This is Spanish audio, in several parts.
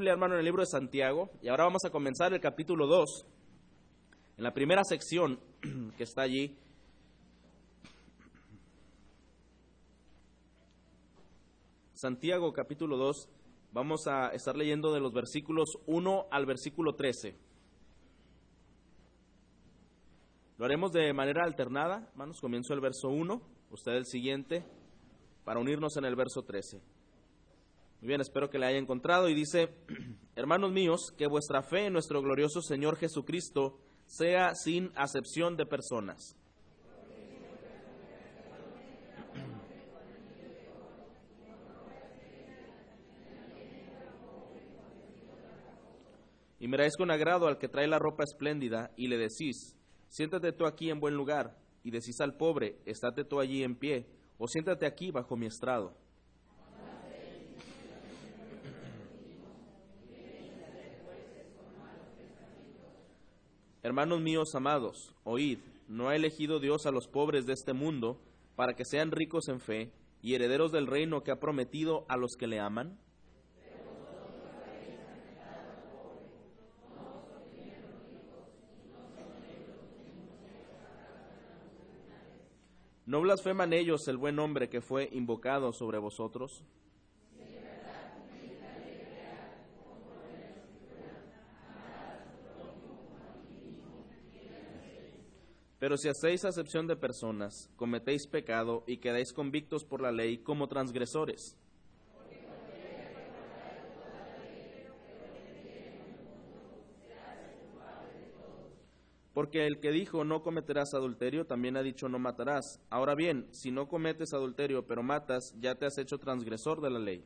Biblia, hermano, en el libro de Santiago, y ahora vamos a comenzar el capítulo 2, en la primera sección que está allí. Santiago capítulo 2, vamos a estar leyendo de los versículos 1 al versículo 13. Lo haremos de manera alternada, hermanos, comienzo el verso 1, usted el siguiente, para unirnos en el verso 13. Muy bien, espero que le haya encontrado, y dice: hermanos míos, que vuestra fe en nuestro glorioso Señor Jesucristo sea sin acepción de personas. Y miráis con agrado al que trae la ropa espléndida, y le decís: siéntate tú aquí en buen lugar, y decís al pobre: estate tú allí en pie, o siéntate aquí bajo mi estrado. Hermanos míos amados, oíd, ¿no ha elegido Dios a los pobres de este mundo para que sean ricos en fe y herederos del reino que ha prometido a los que le aman? ¿No blasfeman ellos el buen nombre que fue invocado sobre vosotros? Pero si hacéis acepción de personas, cometéis pecado y quedáis convictos por la ley como transgresores. Porque el que dijo no cometerás adulterio, también ha dicho no matarás. Ahora bien, si no cometes adulterio, pero matas, ya te has hecho transgresor de la ley.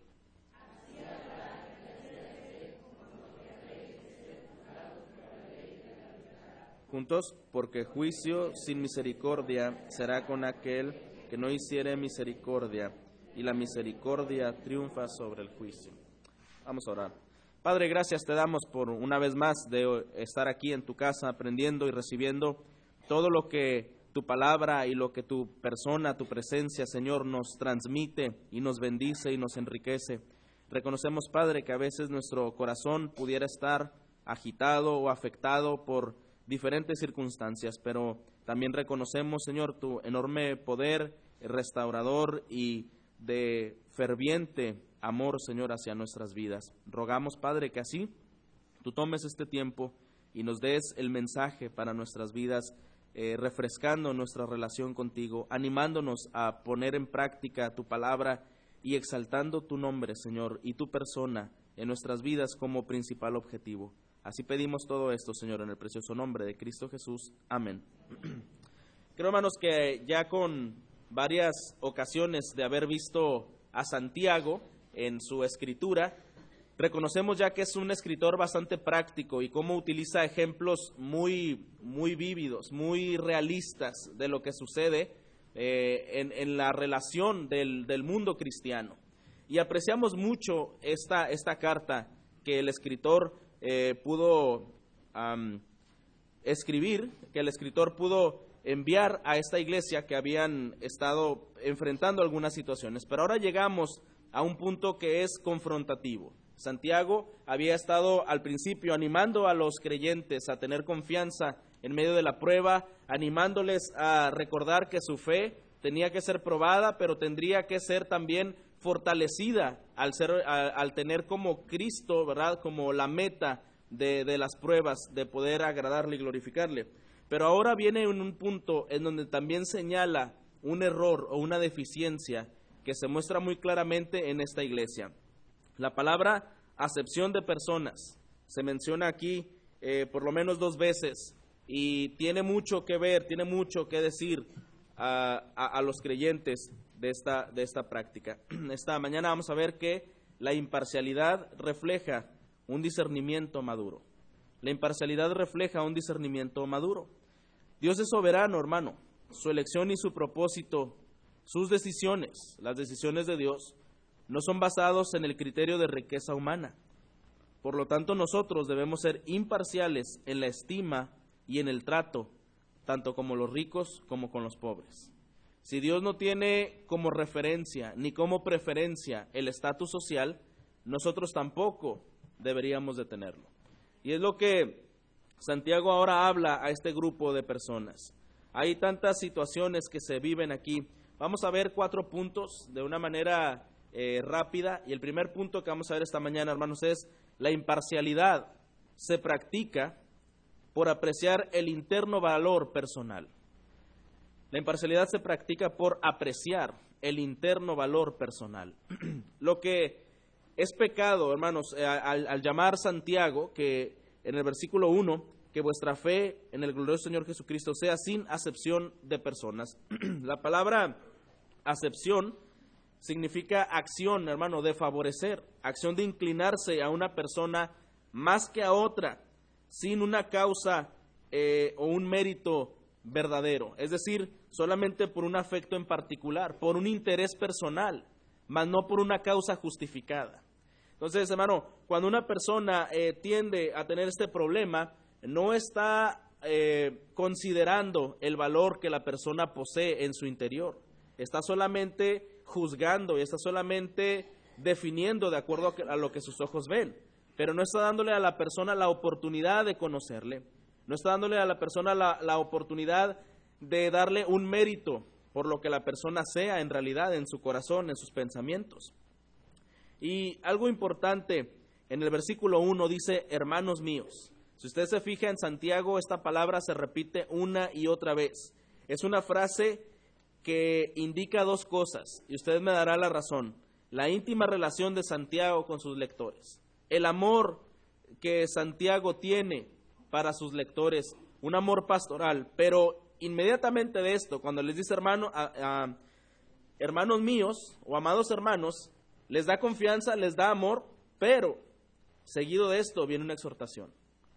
Juntos, porque juicio sin misericordia será con aquel que no hiciere misericordia, y la misericordia triunfa sobre el juicio. Vamos a orar. Padre, gracias te damos por una vez más de estar aquí en tu casa aprendiendo y recibiendo todo lo que tu palabra y lo que tu persona, tu presencia, Señor, nos transmite y nos bendice y nos enriquece. Reconocemos, Padre, que a veces nuestro corazón pudiera estar agitado o afectado por diferentes circunstancias, pero también reconocemos, Señor, tu enorme poder restaurador y de ferviente amor, Señor, hacia nuestras vidas. Rogamos, Padre, que así tú tomes este tiempo y nos des el mensaje para nuestras vidas, refrescando nuestra relación contigo, animándonos a poner en práctica tu palabra y exaltando tu nombre, Señor, y tu persona en nuestras vidas como principal objetivo. Así pedimos todo esto, Señor, en el precioso nombre de Cristo Jesús. Amén. Creo, hermanos, que ya con varias ocasiones de haber visto a Santiago en su escritura, reconocemos ya que es un escritor bastante práctico y cómo utiliza ejemplos muy vívidos, muy realistas de lo que sucede en la relación del mundo cristiano. Y apreciamos mucho esta carta que el escritor pudo escribir, que el escritor pudo enviar a esta iglesia que habían estado enfrentando algunas situaciones. Pero ahora llegamos a un punto que es confrontativo. Santiago había estado al principio animando a los creyentes a tener confianza en medio de la prueba, animándoles a recordar que su fe tenía que ser probada, pero tendría que ser también fortalecida al tener como Cristo, ¿verdad?, como la meta de las pruebas, de poder agradarle y glorificarle. Pero ahora viene en un punto en donde también señala un error o una deficiencia que se muestra muy claramente en esta iglesia. La palabra acepción de personas se menciona aquí por lo menos 2 veces y tiene mucho que ver, tiene mucho que decir a los creyentes de esta práctica. Esta mañana vamos a ver que la imparcialidad refleja un discernimiento maduro. La imparcialidad refleja un discernimiento maduro. Dios es soberano, hermano. Su elección y su propósito, sus decisiones, las decisiones de Dios, no son basados en el criterio de riqueza humana. Por lo tanto, nosotros debemos ser imparciales en la estima y en el trato, tanto como los ricos como con los pobres. Si Dios no tiene como referencia ni como preferencia el estatus social, nosotros tampoco deberíamos de tenerlo. Y es lo que Santiago ahora habla a este grupo de personas. Hay tantas situaciones que se viven aquí. Vamos a ver 4 puntos de una manera rápida. Y el primer punto que vamos a ver esta mañana, hermanos, es la imparcialidad se practica por apreciar el interno valor personal. La imparcialidad se practica por apreciar el interno valor personal. Lo que es pecado, hermanos, al llamar Santiago, que en el versículo 1, que vuestra fe en el glorioso Señor Jesucristo sea sin acepción de personas. La palabra acepción significa acción, hermano, de favorecer, acción de inclinarse a una persona más que a otra, sin una causa o un mérito verdadero, es decir, solamente por un afecto en particular, por un interés personal, mas no por una causa justificada. Entonces, hermano, cuando una persona tiende a tener este problema, no está considerando el valor que la persona posee en su interior, está solamente juzgando y está solamente definiendo de acuerdo a lo que sus ojos ven, pero no está dándole a la persona la oportunidad de conocerle, no está dándole a la persona la oportunidad de darle un mérito por lo que la persona sea en realidad, en su corazón, en sus pensamientos. Y algo importante, en el versículo 1 dice, hermanos míos. Si usted se fija en Santiago, esta palabra se repite una y otra vez. Es una frase que indica 2 cosas, y usted me dará la razón. La íntima relación de Santiago con sus lectores, el amor que Santiago tiene para sus lectores, un amor pastoral, pero inmediatamente de esto, cuando les dice hermanos míos o amados hermanos, les da confianza, les da amor, pero seguido de esto viene una exhortación.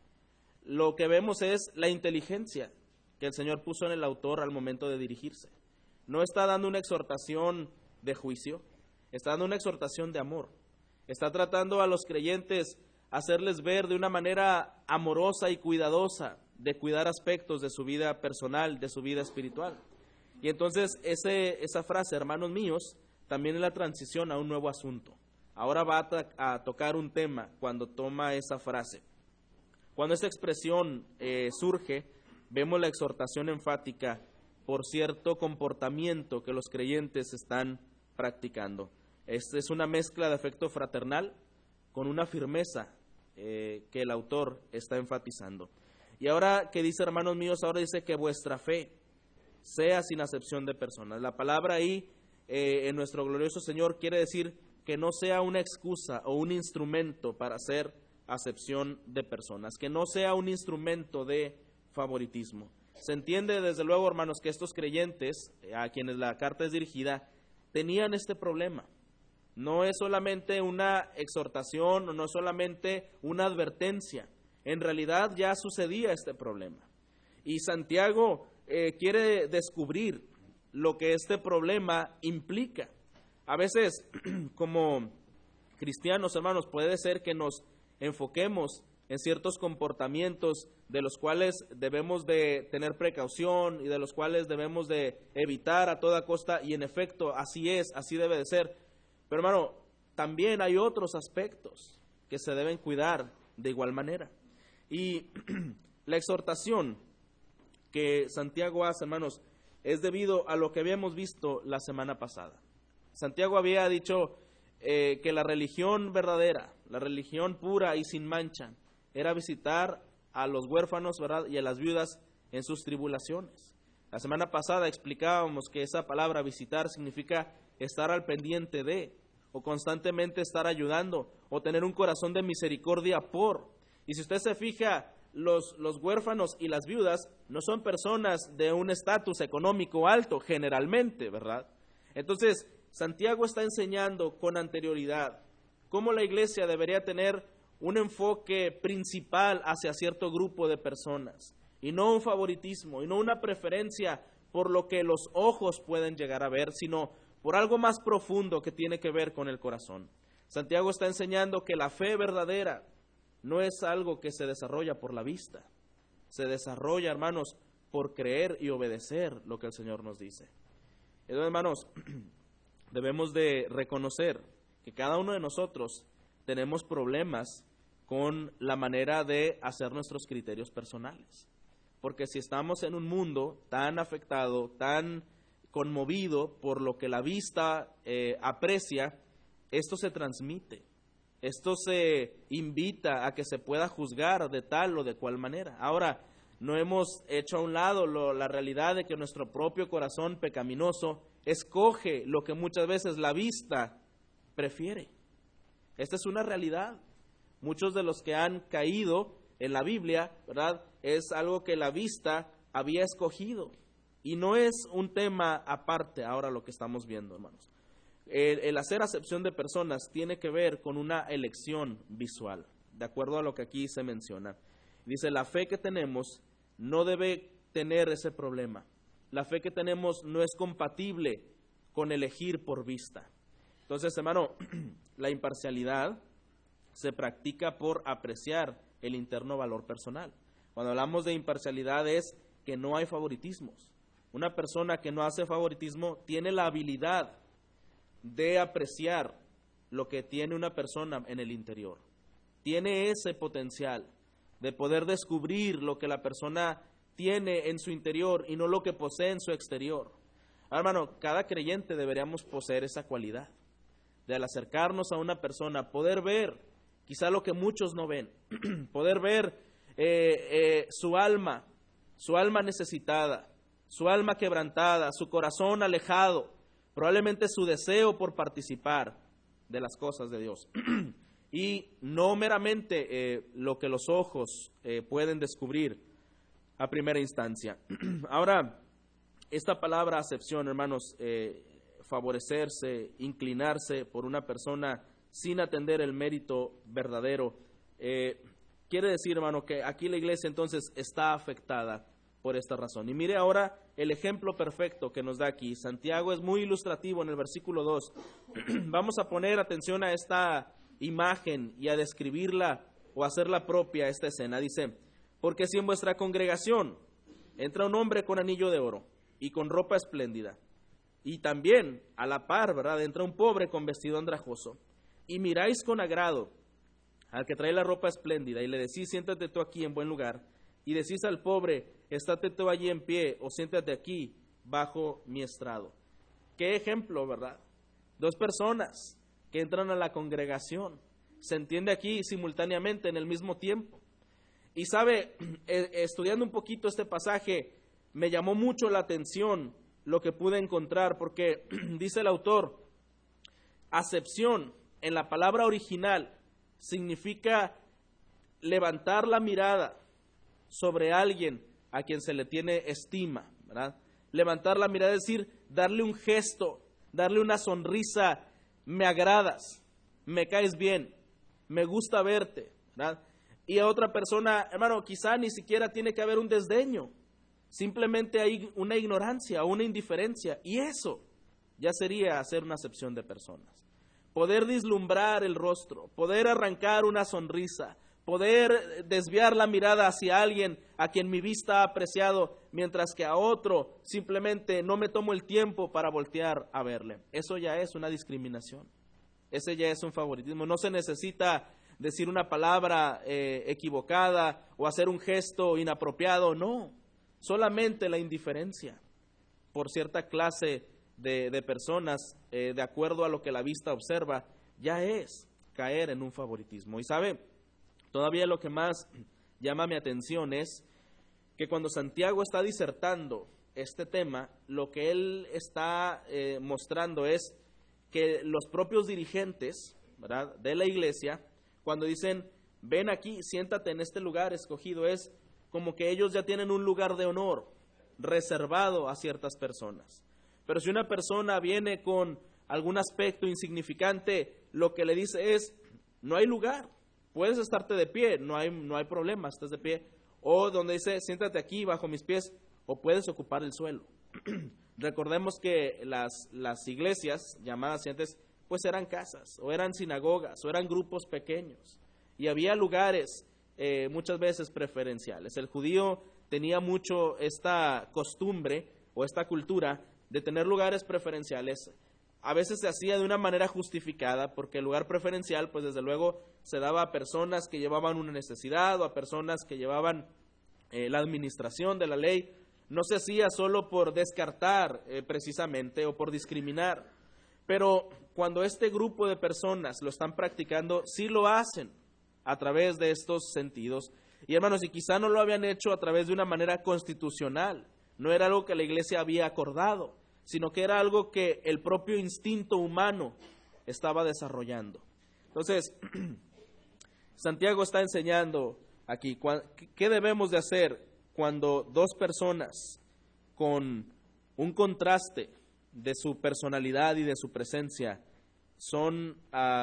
Lo que vemos es la inteligencia que el Señor puso en el autor al momento de dirigirse. No está dando una exhortación de juicio, está dando una exhortación de amor. Está tratando a los creyentes hacerles ver de una manera amorosa y cuidadosa de cuidar aspectos de su vida personal, de su vida espiritual. Y entonces esa frase, hermanos míos, también es la transición a un nuevo asunto. Ahora va a tocar un tema cuando toma esa frase. Cuando esta expresión surge, vemos la exhortación enfática por cierto comportamiento que los creyentes están practicando. Esta es una mezcla de afecto fraternal con una firmeza que el autor está enfatizando. Y ahora que dice, hermanos míos, ahora dice que vuestra fe sea sin acepción de personas. La palabra ahí en nuestro glorioso Señor quiere decir que no sea una excusa o un instrumento para hacer acepción de personas, que no sea un instrumento de favoritismo. Se entiende desde luego, hermanos, que estos creyentes a quienes la carta es dirigida tenían este problema. No es solamente una exhortación, no es solamente una advertencia. En realidad ya sucedía este problema. Y Santiago quiere descubrir lo que este problema implica. A veces, como cristianos, hermanos, puede ser que nos enfoquemos en ciertos comportamientos de los cuales debemos de tener precaución y de los cuales debemos de evitar a toda costa, y en efecto así es, así debe de ser. Pero hermano, también hay otros aspectos que se deben cuidar de igual manera. Y la exhortación que Santiago hace, hermanos, es debido a lo que habíamos visto la semana pasada. Santiago había dicho que la religión verdadera, la religión pura y sin mancha, era visitar a los huérfanos, ¿verdad?, y a las viudas en sus tribulaciones. La semana pasada explicábamos que esa palabra visitar significa estar al pendiente de, o constantemente estar ayudando, o tener un corazón de misericordia por. Y si usted se fija, los huérfanos y las viudas no son personas de un estatus económico alto, generalmente, ¿verdad? Entonces, Santiago está enseñando con anterioridad cómo la iglesia debería tener un enfoque principal hacia cierto grupo de personas, y no un favoritismo, y no una preferencia por lo que los ojos pueden llegar a ver, sino por algo más profundo que tiene que ver con el corazón. Santiago está enseñando que la fe verdadera no es algo que se desarrolla por la vista, se desarrolla, hermanos, por creer y obedecer lo que el Señor nos dice. Entonces, hermanos, debemos de reconocer que cada uno de nosotros tenemos problemas con la manera de hacer nuestros criterios personales. Porque si estamos en un mundo tan afectado, tan conmovido por lo que la vista aprecia, esto se transmite, esto se invita a que se pueda juzgar de tal o de cual manera. Ahora, no hemos hecho a un lado la realidad de que nuestro propio corazón pecaminoso escoge lo que muchas veces la vista prefiere. Esta es una realidad. Muchos de los que han caído en la Biblia, ¿verdad?, es algo que la vista había escogido. Y no es un tema aparte ahora lo que estamos viendo, hermanos. El hacer acepción de personas tiene que ver con una elección visual, de acuerdo a lo que aquí se menciona. Dice, la fe que tenemos no debe tener ese problema. La fe que tenemos no es compatible con elegir por vista. Entonces, hermano, la imparcialidad se practica por apreciar el interno valor personal. Cuando hablamos de imparcialidad es que no hay favoritismos. Una persona que no hace favoritismo tiene la habilidad de apreciar lo que tiene una persona en el interior. Tiene ese potencial de poder descubrir lo que la persona tiene en su interior y no lo que posee en su exterior. Hermano, cada creyente deberíamos poseer esa cualidad de al acercarnos a una persona, poder ver quizá lo que muchos no ven, poder ver su alma necesitada, su alma quebrantada, su corazón alejado, probablemente su deseo por participar de las cosas de Dios. Y no meramente lo que los ojos pueden descubrir a primera instancia. Ahora, esta palabra acepción, hermanos, favorecerse, inclinarse por una persona sin atender el mérito verdadero, quiere decir, hermano, que aquí la iglesia entonces está afectada por esta razón. Y mire ahora el ejemplo perfecto que nos da aquí. Santiago es muy ilustrativo en el versículo 2. Vamos a poner atención a esta imagen y a describirla o hacerla propia esta escena. Dice, porque si en vuestra congregación entra un hombre con anillo de oro y con ropa espléndida, y también a la par, ¿verdad?, entra un pobre con vestido andrajoso, y miráis con agrado al que trae la ropa espléndida y le decís, siéntate tú aquí en buen lugar, y decís al pobre, estate tú allí en pie o siéntate aquí bajo mi estrado. Qué ejemplo, ¿verdad? Dos personas que entran a la congregación, se entiende aquí simultáneamente en el mismo tiempo. Y sabe, estudiando un poquito este pasaje, me llamó mucho la atención lo que pude encontrar, porque dice el autor, acepción en la palabra original significa levantar la mirada sobre alguien a quien se le tiene estima, ¿verdad? Levantar la mirada es decir, darle un gesto, darle una sonrisa, me agradas, me caes bien, me gusta verte, ¿verdad? Y a otra persona, hermano, quizá ni siquiera tiene que haber un desdeño, simplemente hay una ignorancia o una indiferencia, y eso ya sería hacer una acepción de personas. Poder vislumbrar el rostro, poder arrancar una sonrisa, poder desviar la mirada hacia alguien a quien mi vista ha apreciado, mientras que a otro simplemente no me tomo el tiempo para voltear a verle. Eso ya es una discriminación, ese ya es un favoritismo. No se necesita decir una palabra equivocada o hacer un gesto inapropiado, no, solamente la indiferencia por cierta clase de personas, de acuerdo a lo que la vista observa, ya es caer en un favoritismo. Y sabe, todavía lo que más llama mi atención es que cuando Santiago está disertando este tema, lo que él está mostrando es que los propios dirigentes, ¿verdad?, de la iglesia, cuando dicen, ven aquí, siéntate en este lugar escogido, es como que ellos ya tienen un lugar de honor reservado a ciertas personas. Pero si una persona viene con algún aspecto insignificante, lo que le dice es, no hay lugar, puedes estarte de pie, no hay problema, estás de pie. O donde dice, siéntate aquí bajo mis pies, o puedes ocupar el suelo. Recordemos que las iglesias llamadas antes, pues eran casas, o eran sinagogas, o eran grupos pequeños. Y había lugares muchas veces preferenciales. El judío tenía mucho esta costumbre, o esta cultura, de tener lugares preferenciales a veces se hacía de una manera justificada, porque el lugar preferencial, pues desde luego, se daba a personas que llevaban una necesidad o a personas que llevaban la administración de la ley. No se hacía solo por descartar precisamente o por discriminar, pero cuando este grupo de personas lo están practicando, sí lo hacen a través de estos sentidos. Y hermanos, y quizá no lo habían hecho a través de una manera constitucional, no era algo que la iglesia había acordado, sino que era algo que el propio instinto humano estaba desarrollando. Entonces, Santiago está enseñando aquí qué debemos de hacer cuando dos personas con un contraste de su personalidad y de su presencia son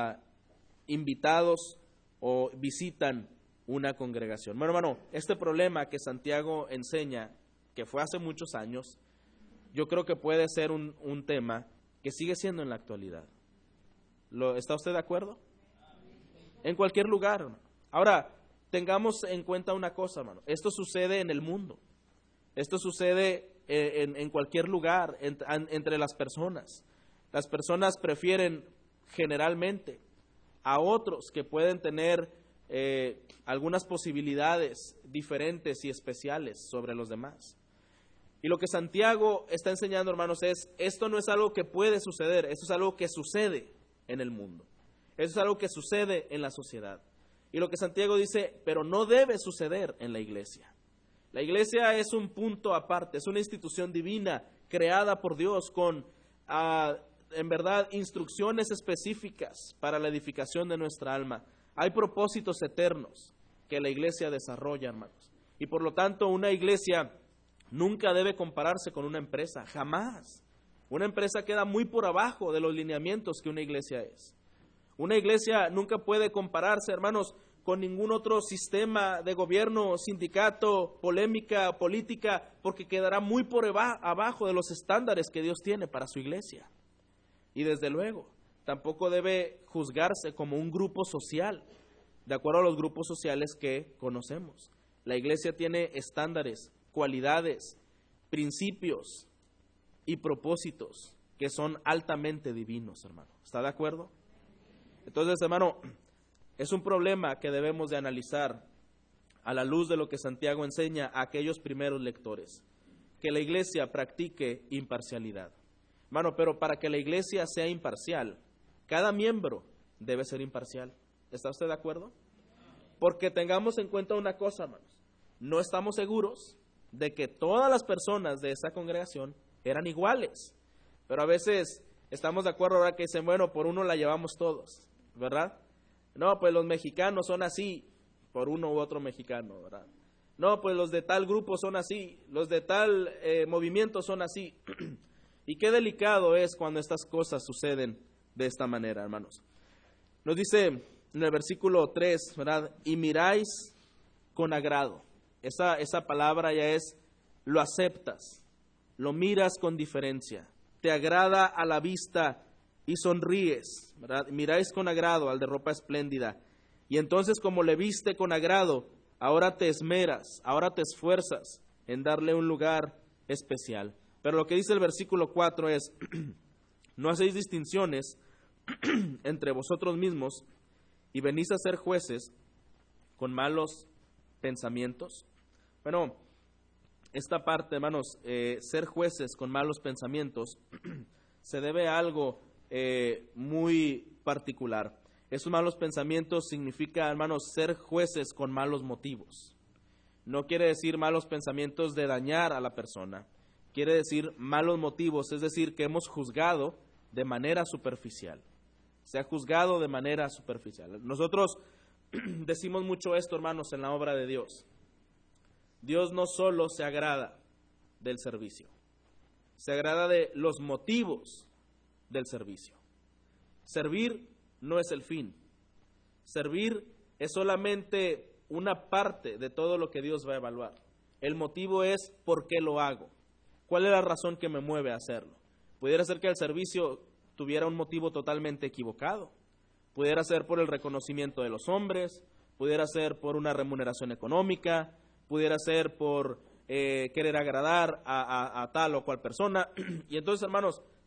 invitados o visitan una congregación. Bueno, hermano, este problema que Santiago enseña, que fue hace muchos años, yo creo que puede ser un tema que sigue siendo en la actualidad. ¿Está usted de acuerdo? En cualquier lugar, hermano. Ahora, tengamos en cuenta una cosa, hermano. Esto sucede en el mundo. Esto sucede en cualquier lugar, entre las personas. Las personas prefieren generalmente a otros que pueden tener algunas posibilidades diferentes y especiales sobre los demás. Y lo que Santiago está enseñando, hermanos, esto no es algo que puede suceder, esto es algo que sucede en el mundo. Esto es algo que sucede en la sociedad. Y lo que Santiago dice, pero no debe suceder en la iglesia. La iglesia es un punto aparte, es una institución divina creada por Dios con, en verdad, instrucciones específicas para la edificación de nuestra alma. Hay propósitos eternos que la iglesia desarrolla, hermanos. Y por lo tanto, una iglesia nunca debe compararse con una empresa, jamás. Una empresa queda muy por abajo de los lineamientos que una iglesia es. Una iglesia nunca puede compararse, hermanos, con ningún otro sistema de gobierno, sindicato, polémica, política, porque quedará muy por abajo de los estándares que Dios tiene para su iglesia. Y desde luego, tampoco debe juzgarse como un grupo social, de acuerdo a los grupos sociales que conocemos. La iglesia tiene estándares, cualidades, principios y propósitos que son altamente divinos, hermano. ¿Está de acuerdo? Entonces, hermano, es un problema que debemos de analizar a la luz de lo que Santiago enseña a aquellos primeros lectores, que la iglesia practique imparcialidad. Hermano, pero para que la iglesia sea imparcial, cada miembro debe ser imparcial. ¿Está usted de acuerdo? Porque tengamos en cuenta una cosa, hermanos, no estamos seguros de que todas las personas de esa congregación eran iguales, pero a veces estamos de acuerdo ahora que dicen, bueno, por uno la llevamos todos, ¿verdad? No, pues los mexicanos son así, por uno u otro mexicano, ¿verdad? No, pues los de tal grupo son así, los de tal movimiento son así. Y qué delicado es cuando estas cosas suceden de esta manera, hermanos. Nos dice en el versículo 3, ¿verdad? Y miráis con agrado. Esa palabra ya es, lo aceptas, lo miras con diferencia, te agrada a la vista y sonríes, ¿verdad? Miráis con agrado al de ropa espléndida. Y entonces, como le viste con agrado, ahora te esmeras, ahora te esfuerzas en darle un lugar especial. Pero lo que dice el versículo 4 es, no hacéis distinciones entre vosotros mismos y venís a ser jueces con malos pensamientos. Bueno, esta parte, hermanos, ser jueces con malos pensamientos, se debe a algo muy particular. Esos malos pensamientos significa, hermanos, ser jueces con malos motivos. No quiere decir malos pensamientos de dañar a la persona, quiere decir malos motivos, es decir, que hemos juzgado de manera superficial. Se ha juzgado de manera superficial. Nosotros decimos mucho esto, hermanos, en la obra de Dios. Dios no solo se agrada del servicio, se agrada de los motivos del servicio. Servir no es el fin. Servir es solamente una parte de todo lo que Dios va a evaluar. El motivo es ¿por qué lo hago? ¿Cuál es la razón que me mueve a hacerlo? Pudiera ser que el servicio tuviera un motivo totalmente equivocado. Pudiera ser por el reconocimiento de los hombres, pudiera ser por una remuneración económica, pudiera ser por querer agradar a tal o cual persona. Y entonces, hermanos,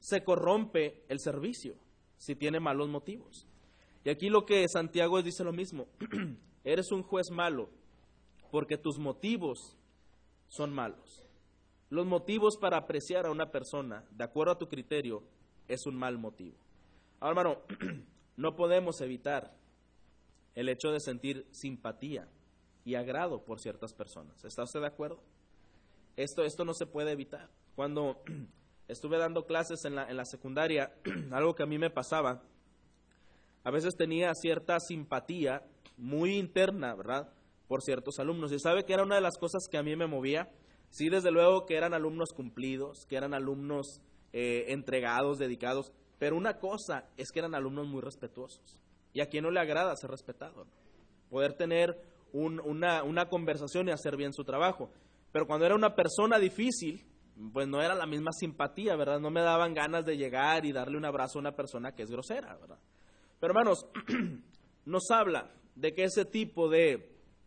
se corrompe el servicio si tiene malos motivos. Y aquí lo que Santiago dice lo mismo. Eres un juez malo porque tus motivos son malos. Los motivos para apreciar a una persona, de acuerdo a tu criterio, es un mal motivo. Ahora, hermano, no podemos evitar el hecho de sentir simpatía y agrado por ciertas personas. ¿Está usted de acuerdo? Esto no se puede evitar. Cuando estuve dando clases en la secundaria, algo que a mí me pasaba, a veces tenía cierta simpatía muy interna, ¿verdad?, por ciertos alumnos. Y sabe que era una de las cosas que a mí me movía. Sí, desde luego que eran alumnos cumplidos, que eran alumnos entregados, dedicados, pero una cosa es que eran alumnos muy respetuosos. Y a quien no le agrada ser respetado, ¿no? Poder tener una conversación y hacer bien su trabajo. Pero cuando era una persona difícil, pues no era la misma simpatía, ¿verdad? No me daban ganas de llegar y darle un abrazo a una persona que es grosera, ¿verdad? Pero hermanos, nos habla de que ese tipo de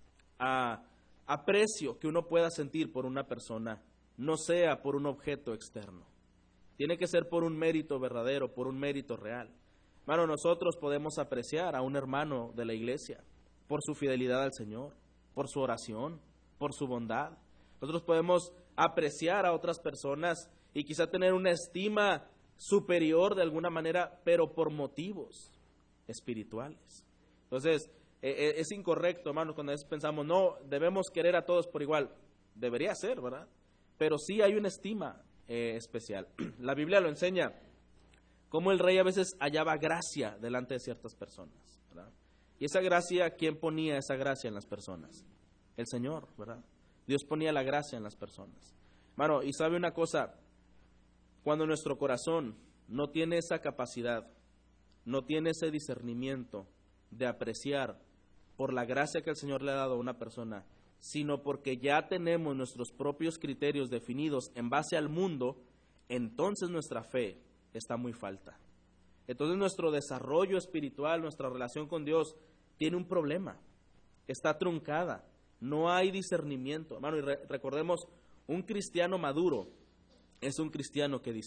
aprecio que uno pueda sentir por una persona no sea por un objeto externo. Tiene que ser por un mérito verdadero, por un mérito real. Hermano, nosotros podemos apreciar a un hermano de la iglesia por su fidelidad al Señor, por su oración, por su bondad. Nosotros podemos apreciar a otras personas y quizá tener una estima superior de alguna manera, pero por motivos espirituales. Entonces, es incorrecto, hermanos, cuando a veces pensamos, no, debemos querer a todos por igual. Debería ser, ¿verdad? Pero sí hay una estima especial. La Biblia lo enseña, cómo el rey a veces hallaba gracia delante de ciertas personas, ¿verdad? Y esa gracia, ¿quién ponía esa gracia en las personas? El Señor, ¿verdad? Dios ponía la gracia en las personas. Hermano, y sabe una cosa, cuando nuestro corazón no tiene esa capacidad, no tiene ese discernimiento de apreciar por la gracia que el Señor le ha dado a una persona, sino porque ya tenemos nuestros propios criterios definidos en base al mundo, entonces nuestra fe está muy falta. Entonces nuestro desarrollo espiritual, nuestra relación con Dios tiene un problema, está truncada, no hay discernimiento. Hermano, y recordemos, un cristiano maduro es un cristiano que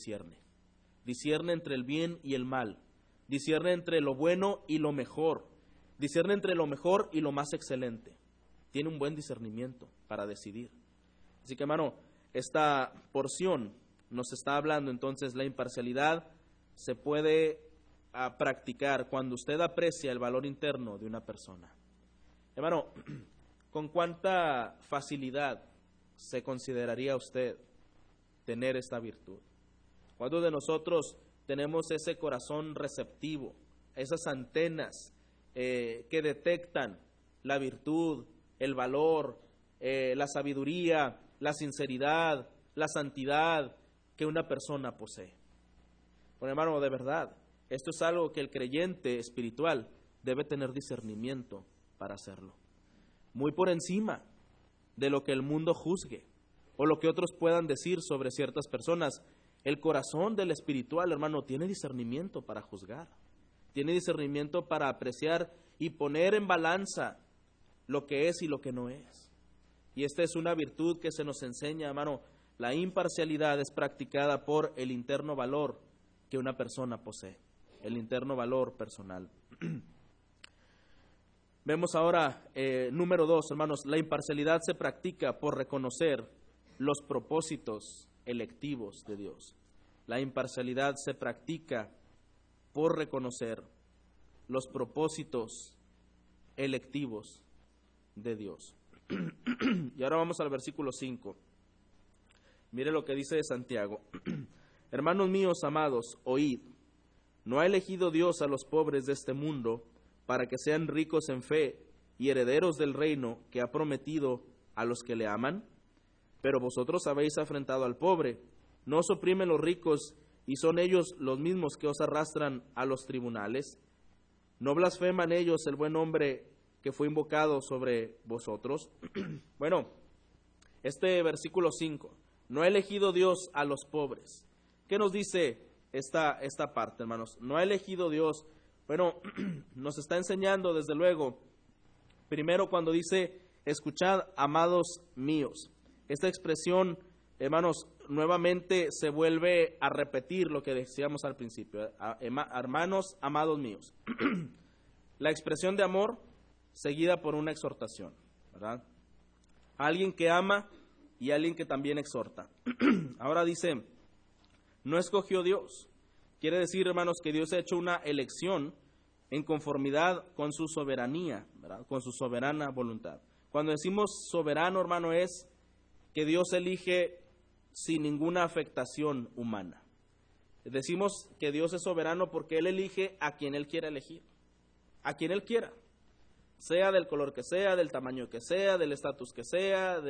discierne entre el bien y el mal, discierne entre lo bueno y lo mejor, discierne entre lo mejor y lo más excelente. Tiene un buen discernimiento para decidir. Así que, hermano, esta porción nos está hablando entonces, la imparcialidad se puede practicar cuando usted aprecia el valor interno de una persona. Hermano, ¿con cuánta facilidad se consideraría usted tener esta virtud? ¿Cuántos de nosotros tenemos ese corazón receptivo, esas antenas que detectan la virtud, el valor, la sabiduría, la sinceridad, la santidad que una persona posee? Bueno, hermano, de verdad, esto es algo que el creyente espiritual debe tener discernimiento para hacerlo. Muy por encima de lo que el mundo juzgue o lo que otros puedan decir sobre ciertas personas, el corazón del espiritual, hermano, tiene discernimiento para juzgar, tiene discernimiento para apreciar y poner en balanza lo que es y lo que no es. Y esta es una virtud que se nos enseña, hermano. La imparcialidad es practicada por el interno valor que una persona posee, el interno valor personal. Vemos ahora, número 2, hermanos, la imparcialidad se practica por reconocer los propósitos electivos de Dios. La imparcialidad se practica por reconocer los propósitos electivos de Dios. Y ahora vamos al versículo 5. Mire lo que dice Santiago. Hermanos míos amados, oíd, ¿no ha elegido Dios a los pobres de este mundo para que sean ricos en fe y herederos del reino que ha prometido a los que le aman? Pero vosotros habéis afrentado al pobre. ¿No os oprimen los ricos y son ellos los mismos que os arrastran a los tribunales? ¿No blasfeman ellos el buen nombre que fue invocado sobre vosotros? Bueno, este versículo 5, no ha elegido Dios a los pobres. ¿Qué nos dice esta parte, hermanos? No ha elegido Dios. Bueno, nos está enseñando desde luego, primero cuando dice, escuchad, amados míos. Esta expresión, hermanos, nuevamente se vuelve a repetir lo que decíamos al principio. Hermanos, amados míos. La expresión de amor seguida por una exhortación, ¿verdad? Alguien que ama y alguien que también exhorta. Ahora dice, no escogió Dios. Quiere decir, hermanos, que Dios ha hecho una elección en conformidad con su soberanía, ¿verdad? Con su soberana voluntad. Cuando decimos soberano, hermano, es que Dios elige sin ninguna afectación humana. Decimos que Dios es soberano porque Él elige a quien Él quiera elegir, a quien Él quiera, sea del color que sea, del tamaño que sea, del estatus que sea,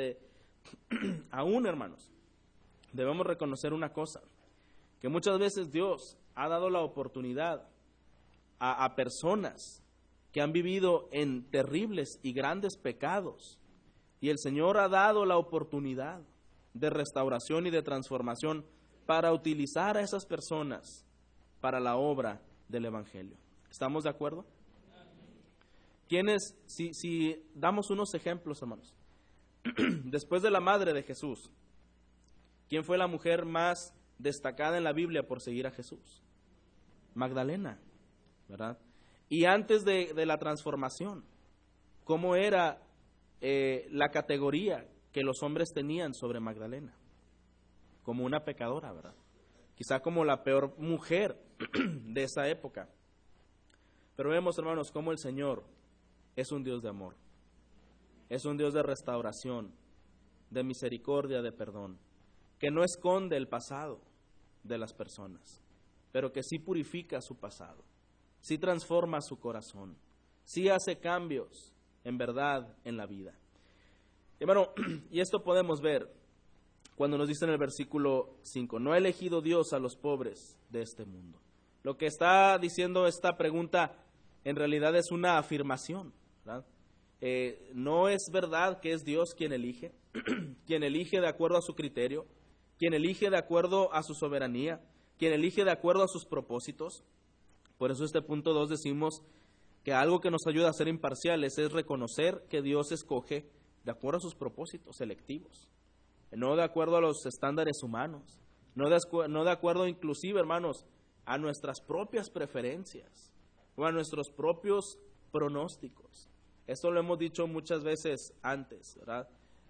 aún, hermanos, debemos reconocer una cosa, que muchas veces Dios ha dado la oportunidad a personas que han vivido en terribles y grandes pecados, y el Señor ha dado la oportunidad de restauración y de transformación para utilizar a esas personas para la obra del Evangelio. ¿Estamos de acuerdo? ¿Quiénes, si damos unos ejemplos, hermanos? Después de la madre de Jesús, ¿quién fue la mujer más destacada en la Biblia por seguir a Jesús? Magdalena, ¿verdad? Y antes de la transformación, ¿cómo era la categoría que los hombres tenían sobre Magdalena? Como una pecadora, ¿verdad? Quizá como la peor mujer de esa época. Pero vemos, hermanos, cómo el Señor es un Dios de amor, es un Dios de restauración, de misericordia, de perdón, que no esconde el pasado de las personas, pero que sí purifica su pasado, sí transforma su corazón, sí hace cambios en verdad en la vida. Hermano, y esto podemos ver cuando nos dice en el versículo 5, no ha elegido Dios a los pobres de este mundo. Lo que está diciendo esta pregunta en realidad es una afirmación, ¿verdad? No es verdad que es Dios quien elige, quien elige de acuerdo a su criterio, quien elige de acuerdo a su soberanía, quien elige de acuerdo a sus propósitos. Por eso este punto 2 decimos que algo que nos ayuda a ser imparciales es reconocer que Dios escoge de acuerdo a sus propósitos selectivos, no de acuerdo a los estándares humanos, no de acuerdo inclusive, hermanos, a nuestras propias preferencias o a nuestros propios pronósticos. Esto lo hemos dicho muchas veces antes, ¿verdad?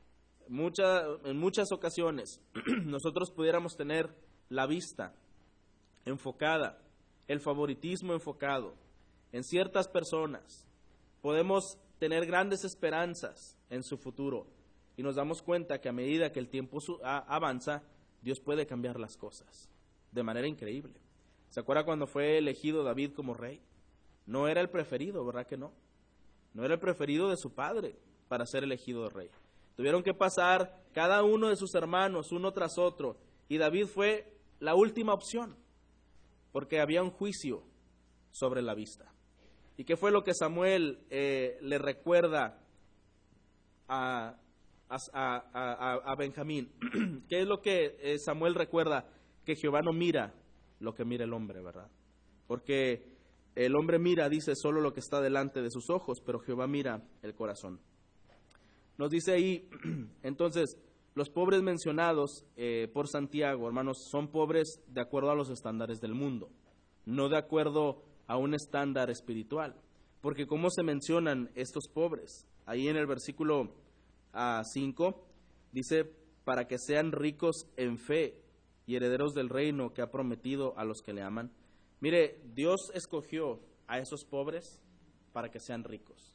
En muchas ocasiones nosotros pudiéramos tener la vista enfocada, el favoritismo enfocado en ciertas personas. Podemos tener grandes esperanzas en su futuro y nos damos cuenta que a medida que el tiempo avanza, Dios puede cambiar las cosas de manera increíble. ¿Se acuerda cuando fue elegido David como rey? No era el preferido, ¿verdad que no? No era el preferido de su padre para ser elegido rey. Tuvieron que pasar cada uno de sus hermanos, uno tras otro, y David fue la última opción, porque había un juicio sobre la vista. ¿Y qué fue lo que Samuel le recuerda a Benjamín? ¿Qué es lo que Samuel recuerda? Que Jehová no mira lo que mira el hombre, ¿verdad? Porque el hombre mira, dice, solo lo que está delante de sus ojos, pero Jehová mira el corazón. Nos dice ahí, entonces, los pobres mencionados por Santiago, hermanos, son pobres de acuerdo a los estándares del mundo, no de acuerdo a un estándar espiritual. Porque ¿cómo se mencionan estos pobres? Ahí en el versículo 5 dice, para que sean ricos en fe y herederos del reino que ha prometido a los que le aman. Mire, Dios escogió a esos pobres para que sean ricos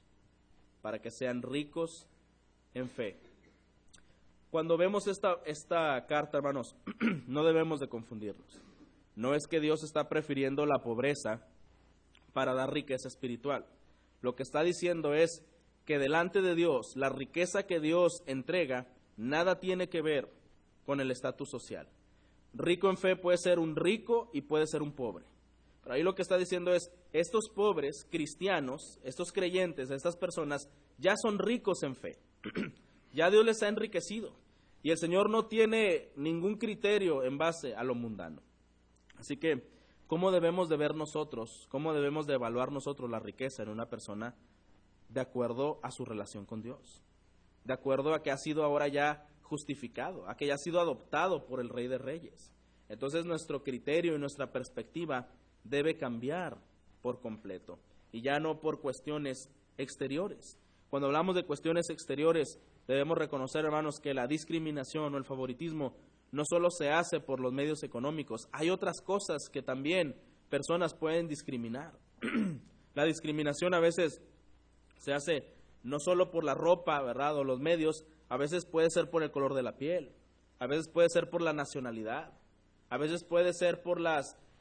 en fe. Cuando vemos esta carta, hermanos, no debemos de confundirnos. No es que Dios está prefiriendo la pobreza para dar riqueza espiritual. Lo que está diciendo es que delante de Dios, la riqueza que Dios entrega, nada tiene que ver con el estatus social. Rico en fe puede ser un rico y puede ser un pobre. Pero ahí lo que está diciendo es, estos pobres cristianos, estos creyentes, estas personas, ya son ricos en fe. Ya Dios les ha enriquecido. Y el Señor no tiene ningún criterio en base a lo mundano. Así que, ¿cómo debemos de ver nosotros, cómo debemos de evaluar nosotros la riqueza en una persona? De acuerdo a su relación con Dios. De acuerdo a que ha sido ahora ya justificado, a que ya ha sido adoptado por el Rey de Reyes. Entonces nuestro criterio y nuestra perspectiva debe cambiar por completo, y ya no por cuestiones exteriores. Cuando hablamos de cuestiones exteriores, debemos reconocer, hermanos, que la discriminación o el favoritismo no solo se hace por los medios económicos, hay otras cosas que también personas pueden discriminar. La discriminación a veces se hace no solo por la ropa, ¿verdad?, o los medios, a veces puede ser por el color de la piel, a veces puede ser por la nacionalidad, a veces puede ser por la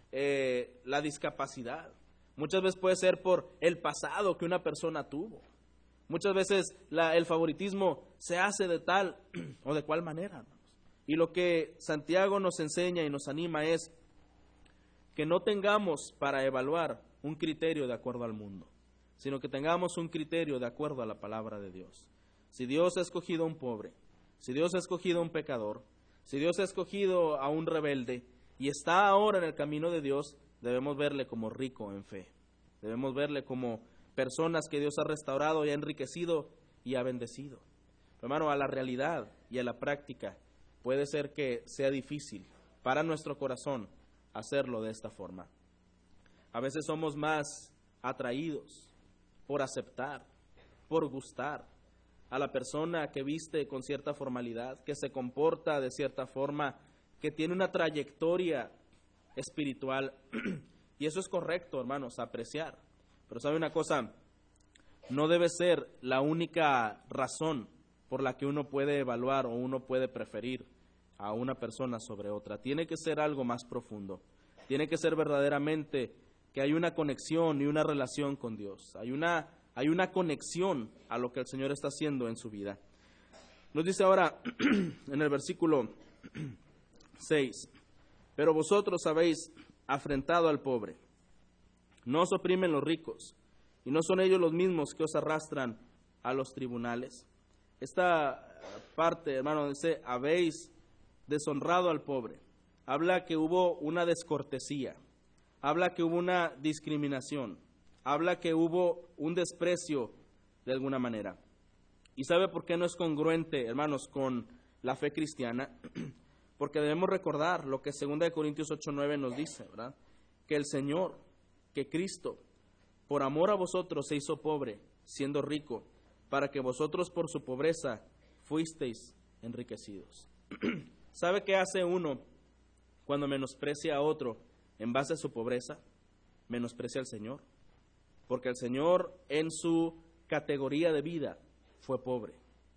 discapacidad, muchas veces puede ser por el pasado que una persona tuvo. Muchas veces el favoritismo se hace de tal o de cual manera, hermanos. Y lo que Santiago nos enseña y nos anima es que no tengamos para evaluar un criterio de acuerdo al mundo, sino que tengamos un criterio de acuerdo a la palabra de Dios. Si Dios ha escogido a un pobre, si Dios ha escogido a un pecador, si Dios ha escogido a un rebelde y está ahora en el camino de Dios, debemos verle como rico en fe. Debemos verle como personas que Dios ha restaurado y ha enriquecido y ha bendecido. Hermano, a la realidad y a la práctica puede ser que sea difícil para nuestro corazón hacerlo de esta forma. A veces somos más atraídos por aceptar, por gustar a la persona que viste con cierta formalidad, que se comporta de cierta forma, que tiene una trayectoria espiritual. Y eso es correcto, hermanos, apreciar. Pero ¿sabe una cosa? No debe ser la única razón por la que uno puede evaluar o uno puede preferir a una persona sobre otra. Tiene que ser algo más profundo. Tiene que ser verdaderamente que hay una conexión y una relación con Dios. Hay una conexión a lo que el Señor está haciendo en su vida. Nos dice ahora en el versículo 6, pero vosotros habéis afrentado al pobre. No os oprimen los ricos, y no son ellos los mismos que os arrastran a los tribunales. Esta parte, hermano, dice, habéis deshonrado al pobre. Habla que hubo una descortesía, habla que hubo una discriminación, habla que hubo un desprecio de alguna manera. ¿Y sabe por qué no es congruente, hermanos, con la fe cristiana? Porque debemos recordar lo que 2 Corintios 8:9 nos dice, ¿verdad? Que el Señor, que Cristo, por amor a vosotros se hizo pobre, siendo rico, para que vosotros por su pobreza fuisteis enriquecidos. ¿Sabe qué hace uno cuando menosprecia a otro en base a su pobreza? Menosprecia al Señor. Porque el Señor en su categoría de vida fue pobre.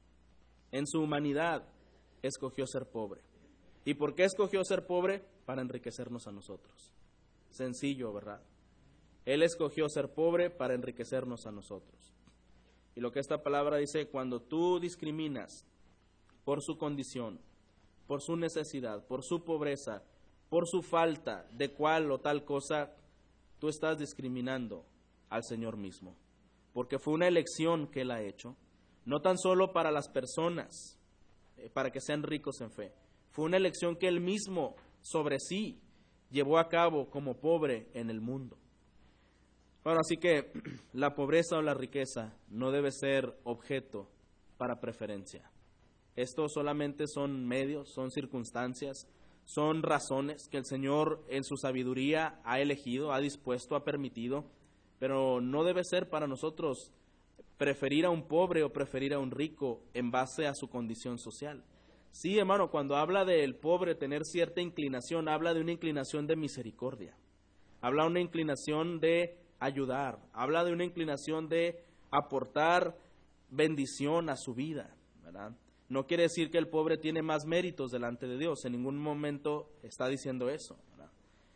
En su humanidad escogió ser pobre. ¿Y por qué escogió ser pobre? Para enriquecernos a nosotros. Sencillo, ¿verdad? Él escogió ser pobre para enriquecernos a nosotros. Y lo que esta palabra dice, cuando tú discriminas por su condición, por su necesidad, por su pobreza, por su falta de cual o tal cosa, tú estás discriminando al Señor mismo. Porque fue una elección que Él ha hecho, no tan solo para las personas, para que sean ricos en fe. Fue una elección que Él mismo sobre sí llevó a cabo como pobre en el mundo. Bueno, así que la pobreza o la riqueza no debe ser objeto para preferencia. Esto solamente son medios, son circunstancias, son razones que el Señor en su sabiduría ha elegido, ha dispuesto, ha permitido, pero no debe ser para nosotros preferir a un pobre o preferir a un rico en base a su condición social. Sí, hermano, cuando habla del pobre tener cierta inclinación, habla de una inclinación de misericordia, habla de una inclinación de ayudar, habla de una inclinación de aportar bendición a su vida, ¿verdad? No quiere decir que el pobre tiene más méritos delante de Dios, en ningún momento está diciendo eso, ¿verdad?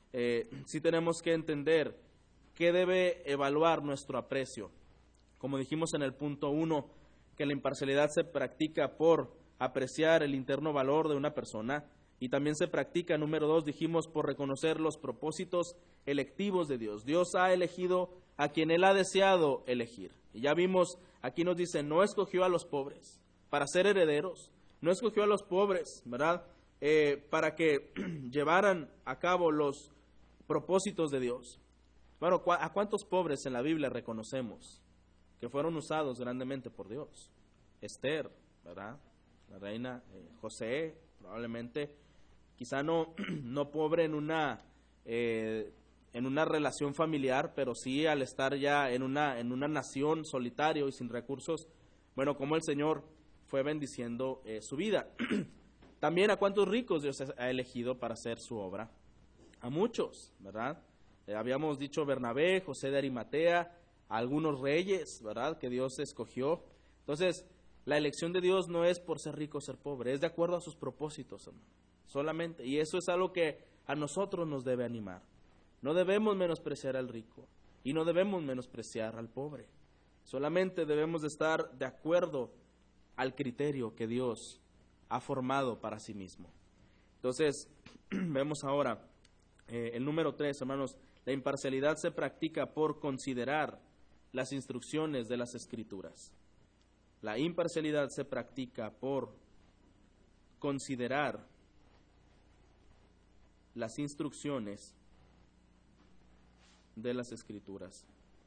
Sí tenemos que entender qué debe evaluar nuestro aprecio. Como dijimos en el punto 1, que la imparcialidad se practica por apreciar el interno valor de una persona, y también se practica, número 2, dijimos, por reconocer los propósitos electivos de Dios. Dios ha elegido a quien Él ha deseado elegir. Y ya vimos, aquí nos dice, no escogió a los pobres para ser herederos, no escogió a los pobres, ¿verdad?, para que llevaran a cabo los propósitos de Dios. Bueno, ¿a cuántos pobres en la Biblia reconocemos que fueron usados grandemente por Dios? Esther, ¿verdad? la reina, José, probablemente, quizá no pobre en una relación familiar, pero sí al estar ya en una nación solitario y sin recursos, bueno, como el Señor fue bendiciendo su vida. También a cuántos ricos Dios ha elegido para hacer su obra. A muchos, ¿verdad? Habíamos dicho Bernabé, José de Arimatea, a algunos reyes, ¿verdad? Que Dios escogió. Entonces, la elección de Dios no es por ser rico o ser pobre, es de acuerdo a sus propósitos, hermano. Solamente. Y eso es algo que a nosotros nos debe animar. No debemos menospreciar al rico y no debemos menospreciar al pobre. Solamente debemos de estar de acuerdo al criterio que Dios ha formado para sí mismo. Entonces, vemos ahora el número 3, hermanos. La imparcialidad se practica por considerar las instrucciones de las Escrituras. La imparcialidad se practica por considerar las instrucciones de las Escrituras.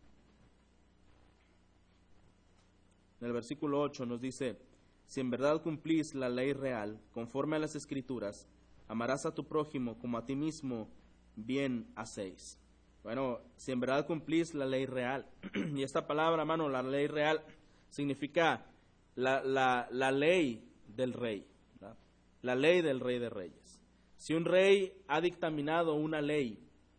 En el versículo 8 nos dice: si en verdad cumplís la ley real, conforme a las Escrituras, amarás a tu prójimo como a ti mismo, bien hacéis. Bueno, si en verdad cumplís la ley real. Y esta palabra, hermano, la ley real, significa la ley del rey, ¿verdad? La ley del Rey de Reyes. Si un rey ha dictaminado una ley,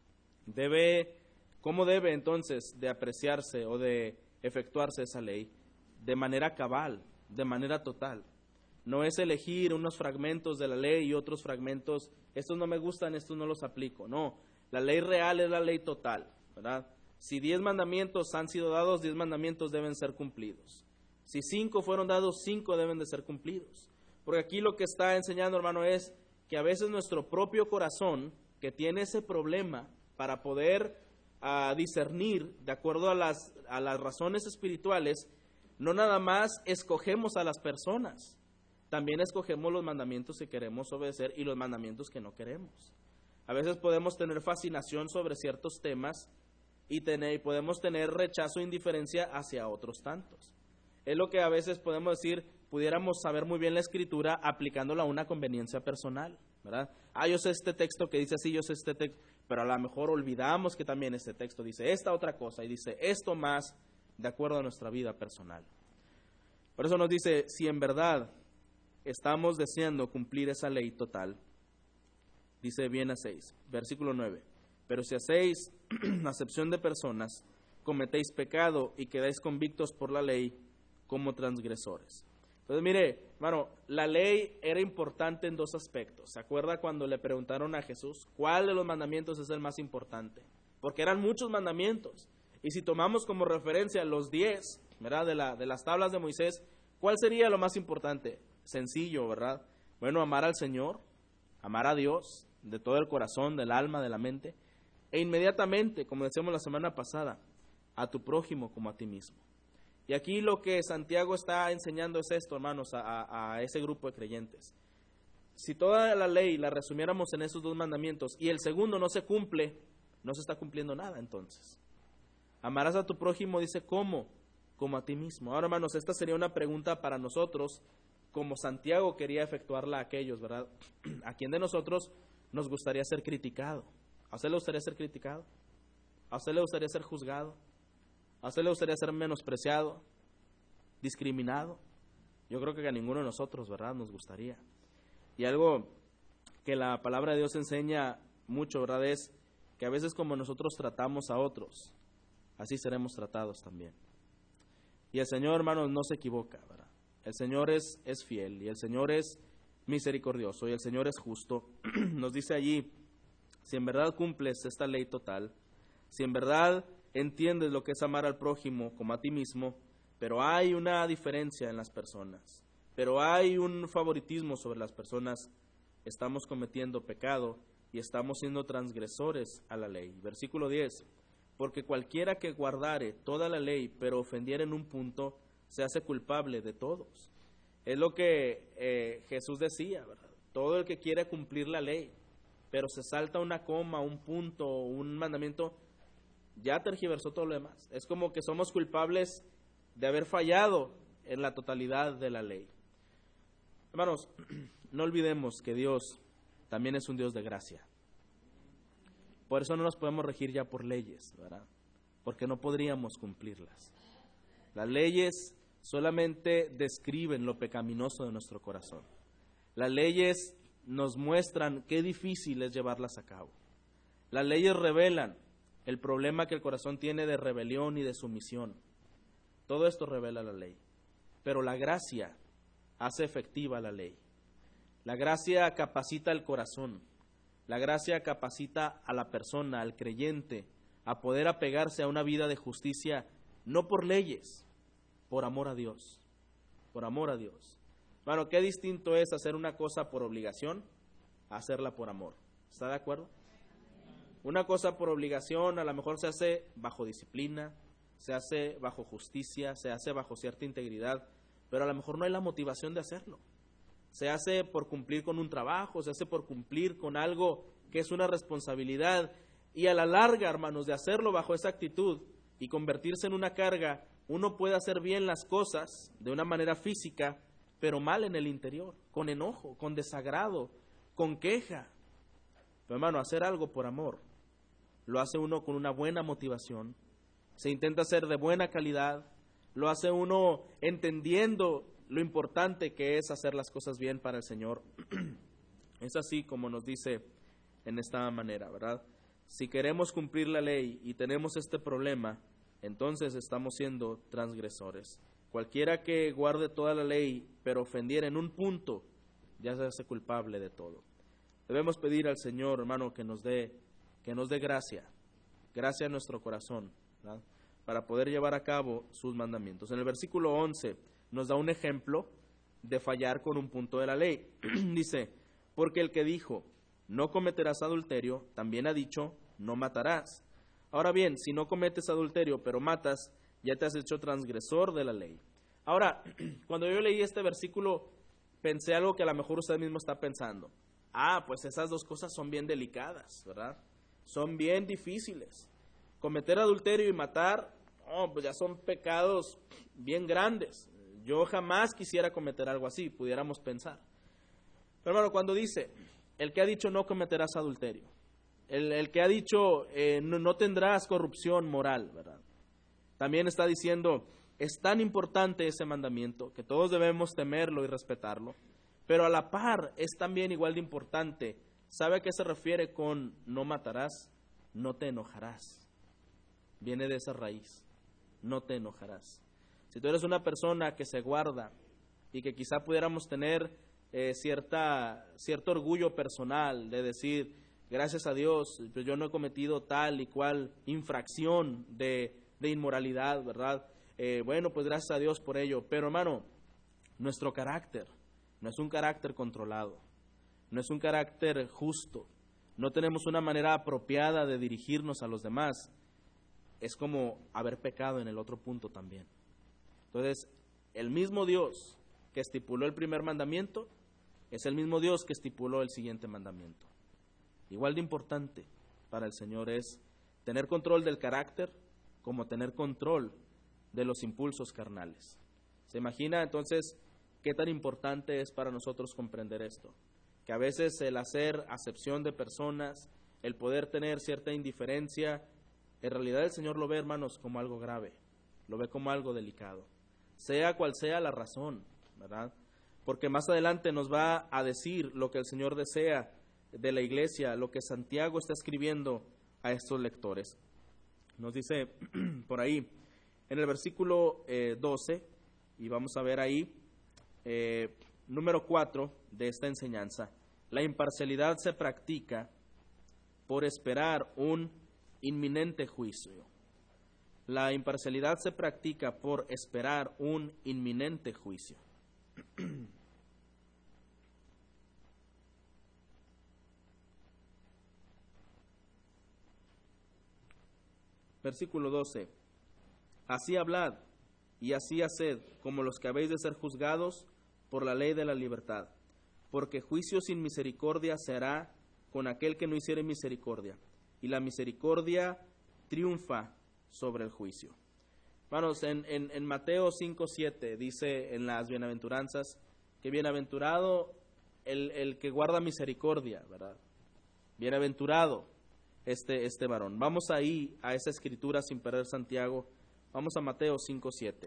¿cómo debe entonces de apreciarse o de efectuarse esa ley? De manera cabal, de manera total. No es elegir unos fragmentos de la ley y otros fragmentos, estos no me gustan, estos no los aplico. No, la ley real es la ley total, ¿verdad? Si 10 mandamientos han sido dados, 10 mandamientos deben ser cumplidos. Si 5 fueron dados, 5 deben de ser cumplidos. Porque aquí lo que está enseñando, hermano, es que a veces nuestro propio corazón, que tiene ese problema para poder discernir de acuerdo a las razones espirituales, no nada más escogemos a las personas, también escogemos los mandamientos que queremos obedecer y los mandamientos que no queremos. A veces podemos tener fascinación sobre ciertos temas y podemos tener rechazo e indiferencia hacia otros tantos. Es lo que a veces podemos decir, pudiéramos saber muy bien la Escritura aplicándola a una conveniencia personal, ¿verdad? Yo sé este texto que dice así, yo sé este texto, pero a lo mejor olvidamos que también este texto dice esta otra cosa y dice esto más de acuerdo a nuestra vida personal. Por eso nos dice, si en verdad estamos deseando cumplir esa ley total, dice, bien hacéis. Versículo 9. Pero si hacéis acepción de personas, cometéis pecado y quedáis convictos por la ley como transgresores. Entonces, mire, hermano, la ley era importante en dos aspectos. ¿Se acuerda cuando le preguntaron a Jesús cuál de los mandamientos es el más importante? Porque eran muchos mandamientos. Y si tomamos como referencia los 10, ¿verdad? De las tablas de Moisés, ¿cuál sería lo más importante? Sencillo, ¿verdad? Bueno, amar al Señor, amar a Dios de todo el corazón, del alma, de la mente, e inmediatamente, como decíamos la semana pasada, a tu prójimo como a ti mismo. Y aquí lo que Santiago está enseñando es esto, hermanos, a ese grupo de creyentes. Si toda la ley la resumiéramos en esos dos mandamientos y el segundo no se cumple, no se está cumpliendo nada entonces. Amarás a tu prójimo, dice, ¿cómo? Como a ti mismo. Ahora, hermanos, esta sería una pregunta para nosotros, como Santiago quería efectuarla a aquellos, ¿verdad? ¿A quién de nosotros nos gustaría ser criticado? ¿A usted le gustaría ser criticado? ¿A usted le gustaría ser juzgado? ¿A usted le gustaría ser menospreciado? ¿Discriminado? Yo creo que a ninguno de nosotros, ¿verdad?, nos gustaría. Y algo que la palabra de Dios enseña mucho, ¿verdad?, es que a veces como nosotros tratamos a otros, así seremos tratados también. Y el Señor, hermanos, no se equivoca, ¿verdad? El Señor es fiel y el Señor es misericordioso y el Señor es justo. Nos dice allí, si en verdad cumples esta ley total, si en verdad entiendes lo que es amar al prójimo como a ti mismo, pero hay una diferencia en las personas, pero hay un favoritismo sobre las personas, estamos cometiendo pecado y estamos siendo transgresores a la ley. Versículo 10, porque cualquiera que guardare toda la ley, pero ofendiere en un punto, se hace culpable de todos. Es lo que Jesús decía, ¿verdad? Todo el que quiere cumplir la ley, pero se salta una coma, un punto, un mandamiento, ya tergiversó todo lo demás. Es como que somos culpables de haber fallado en la totalidad de la ley. Hermanos, no olvidemos que Dios también es un Dios de gracia. Por eso no nos podemos regir ya por leyes, ¿verdad? Porque no podríamos cumplirlas. Las leyes solamente describen lo pecaminoso de nuestro corazón. Las leyes nos muestran qué difícil es llevarlas a cabo. Las leyes revelan el problema que el corazón tiene de rebelión y de sumisión. Todo esto revela la ley. Pero la gracia hace efectiva la ley. La gracia capacita el corazón. La gracia capacita a la persona, al creyente, a poder apegarse a una vida de justicia, no por leyes, por amor a Dios. Por amor a Dios. Bueno, qué distinto es hacer una cosa por obligación a hacerla por amor. ¿Está de acuerdo? Una cosa por obligación a lo mejor se hace bajo disciplina, se hace bajo justicia, se hace bajo cierta integridad, pero a lo mejor no hay la motivación de hacerlo. Se hace por cumplir con un trabajo, se hace por cumplir con algo que es una responsabilidad, y a la larga, hermanos, de hacerlo bajo esa actitud y convertirse en una carga, uno puede hacer bien las cosas de una manera física, pero mal en el interior, con enojo, con desagrado, con queja. Pero hermano, hacer algo por amor, lo hace uno con una buena motivación, se intenta hacer de buena calidad, lo hace uno entendiendo lo importante que es hacer las cosas bien para el Señor. Es así como nos dice en esta manera, ¿verdad? Si queremos cumplir la ley y tenemos este problema, entonces estamos siendo transgresores. Cualquiera que guarde toda la ley, pero ofendiera en un punto, ya se hace culpable de todo. Debemos pedir al Señor, hermano, que nos dé gracia en nuestro corazón, ¿verdad? Para poder llevar a cabo sus mandamientos. En el versículo 11 nos da un ejemplo de fallar con un punto de la ley. Dice, porque el que dijo, no cometerás adulterio, también ha dicho, no matarás. Ahora bien, si no cometes adulterio, pero matas, ya te has hecho transgresor de la ley. Ahora, cuando yo leí este versículo, pensé algo que a lo mejor usted mismo está pensando. Pues esas dos cosas son bien delicadas, ¿verdad? Son bien difíciles. Cometer adulterio y matar, pues ya son pecados bien grandes. Yo jamás quisiera cometer algo así, pudiéramos pensar. Pero hermano, cuando dice, el que ha dicho no cometerás adulterio, el que ha dicho no tendrás corrupción moral, ¿verdad? También está diciendo, es tan importante ese mandamiento que todos debemos temerlo y respetarlo, pero a la par es también igual de importante. ¿Sabe a qué se refiere con no matarás? No te enojarás. Viene de esa raíz, no te enojarás. Si tú eres una persona que se guarda y que quizá pudiéramos tener cierto orgullo personal de decir, gracias a Dios, pues yo no he cometido tal y cual infracción de inmoralidad, ¿verdad? Pues gracias a Dios por ello. Pero hermano, nuestro carácter no es un carácter controlado, no es un carácter justo, no tenemos una manera apropiada de dirigirnos a los demás. Es como haber pecado en el otro punto también. Entonces, el mismo Dios que estipuló el primer mandamiento es el mismo Dios que estipuló el siguiente mandamiento. Igual de importante para el Señor es tener control del carácter como tener control de los impulsos carnales. ¿Se imagina entonces qué tan importante es para nosotros comprender esto? Que a veces el hacer acepción de personas, el poder tener cierta indiferencia, en realidad el Señor lo ve, hermanos, como algo grave, lo ve como algo delicado, sea cual sea la razón, ¿verdad? Porque más adelante nos va a decir lo que el Señor desea de la iglesia, lo que Santiago está escribiendo a estos lectores. Nos dice por ahí, en el versículo 12, y vamos a ver ahí, número 4 de esta enseñanza, la imparcialidad se practica por esperar un inminente juicio. La imparcialidad se practica por esperar un inminente juicio. Versículo 12. Así hablad y así haced como los que habéis de ser juzgados por la ley de la libertad, porque juicio sin misericordia se hará con aquel que no hiciere misericordia, y la misericordia triunfa sobre el juicio. Hermanos, en Mateo 5:7 dice en las bienaventuranzas que bienaventurado el que guarda misericordia, ¿verdad? Bienaventurado este varón. Vamos ahí a esa escritura sin perder Santiago. Vamos a Mateo 5:7.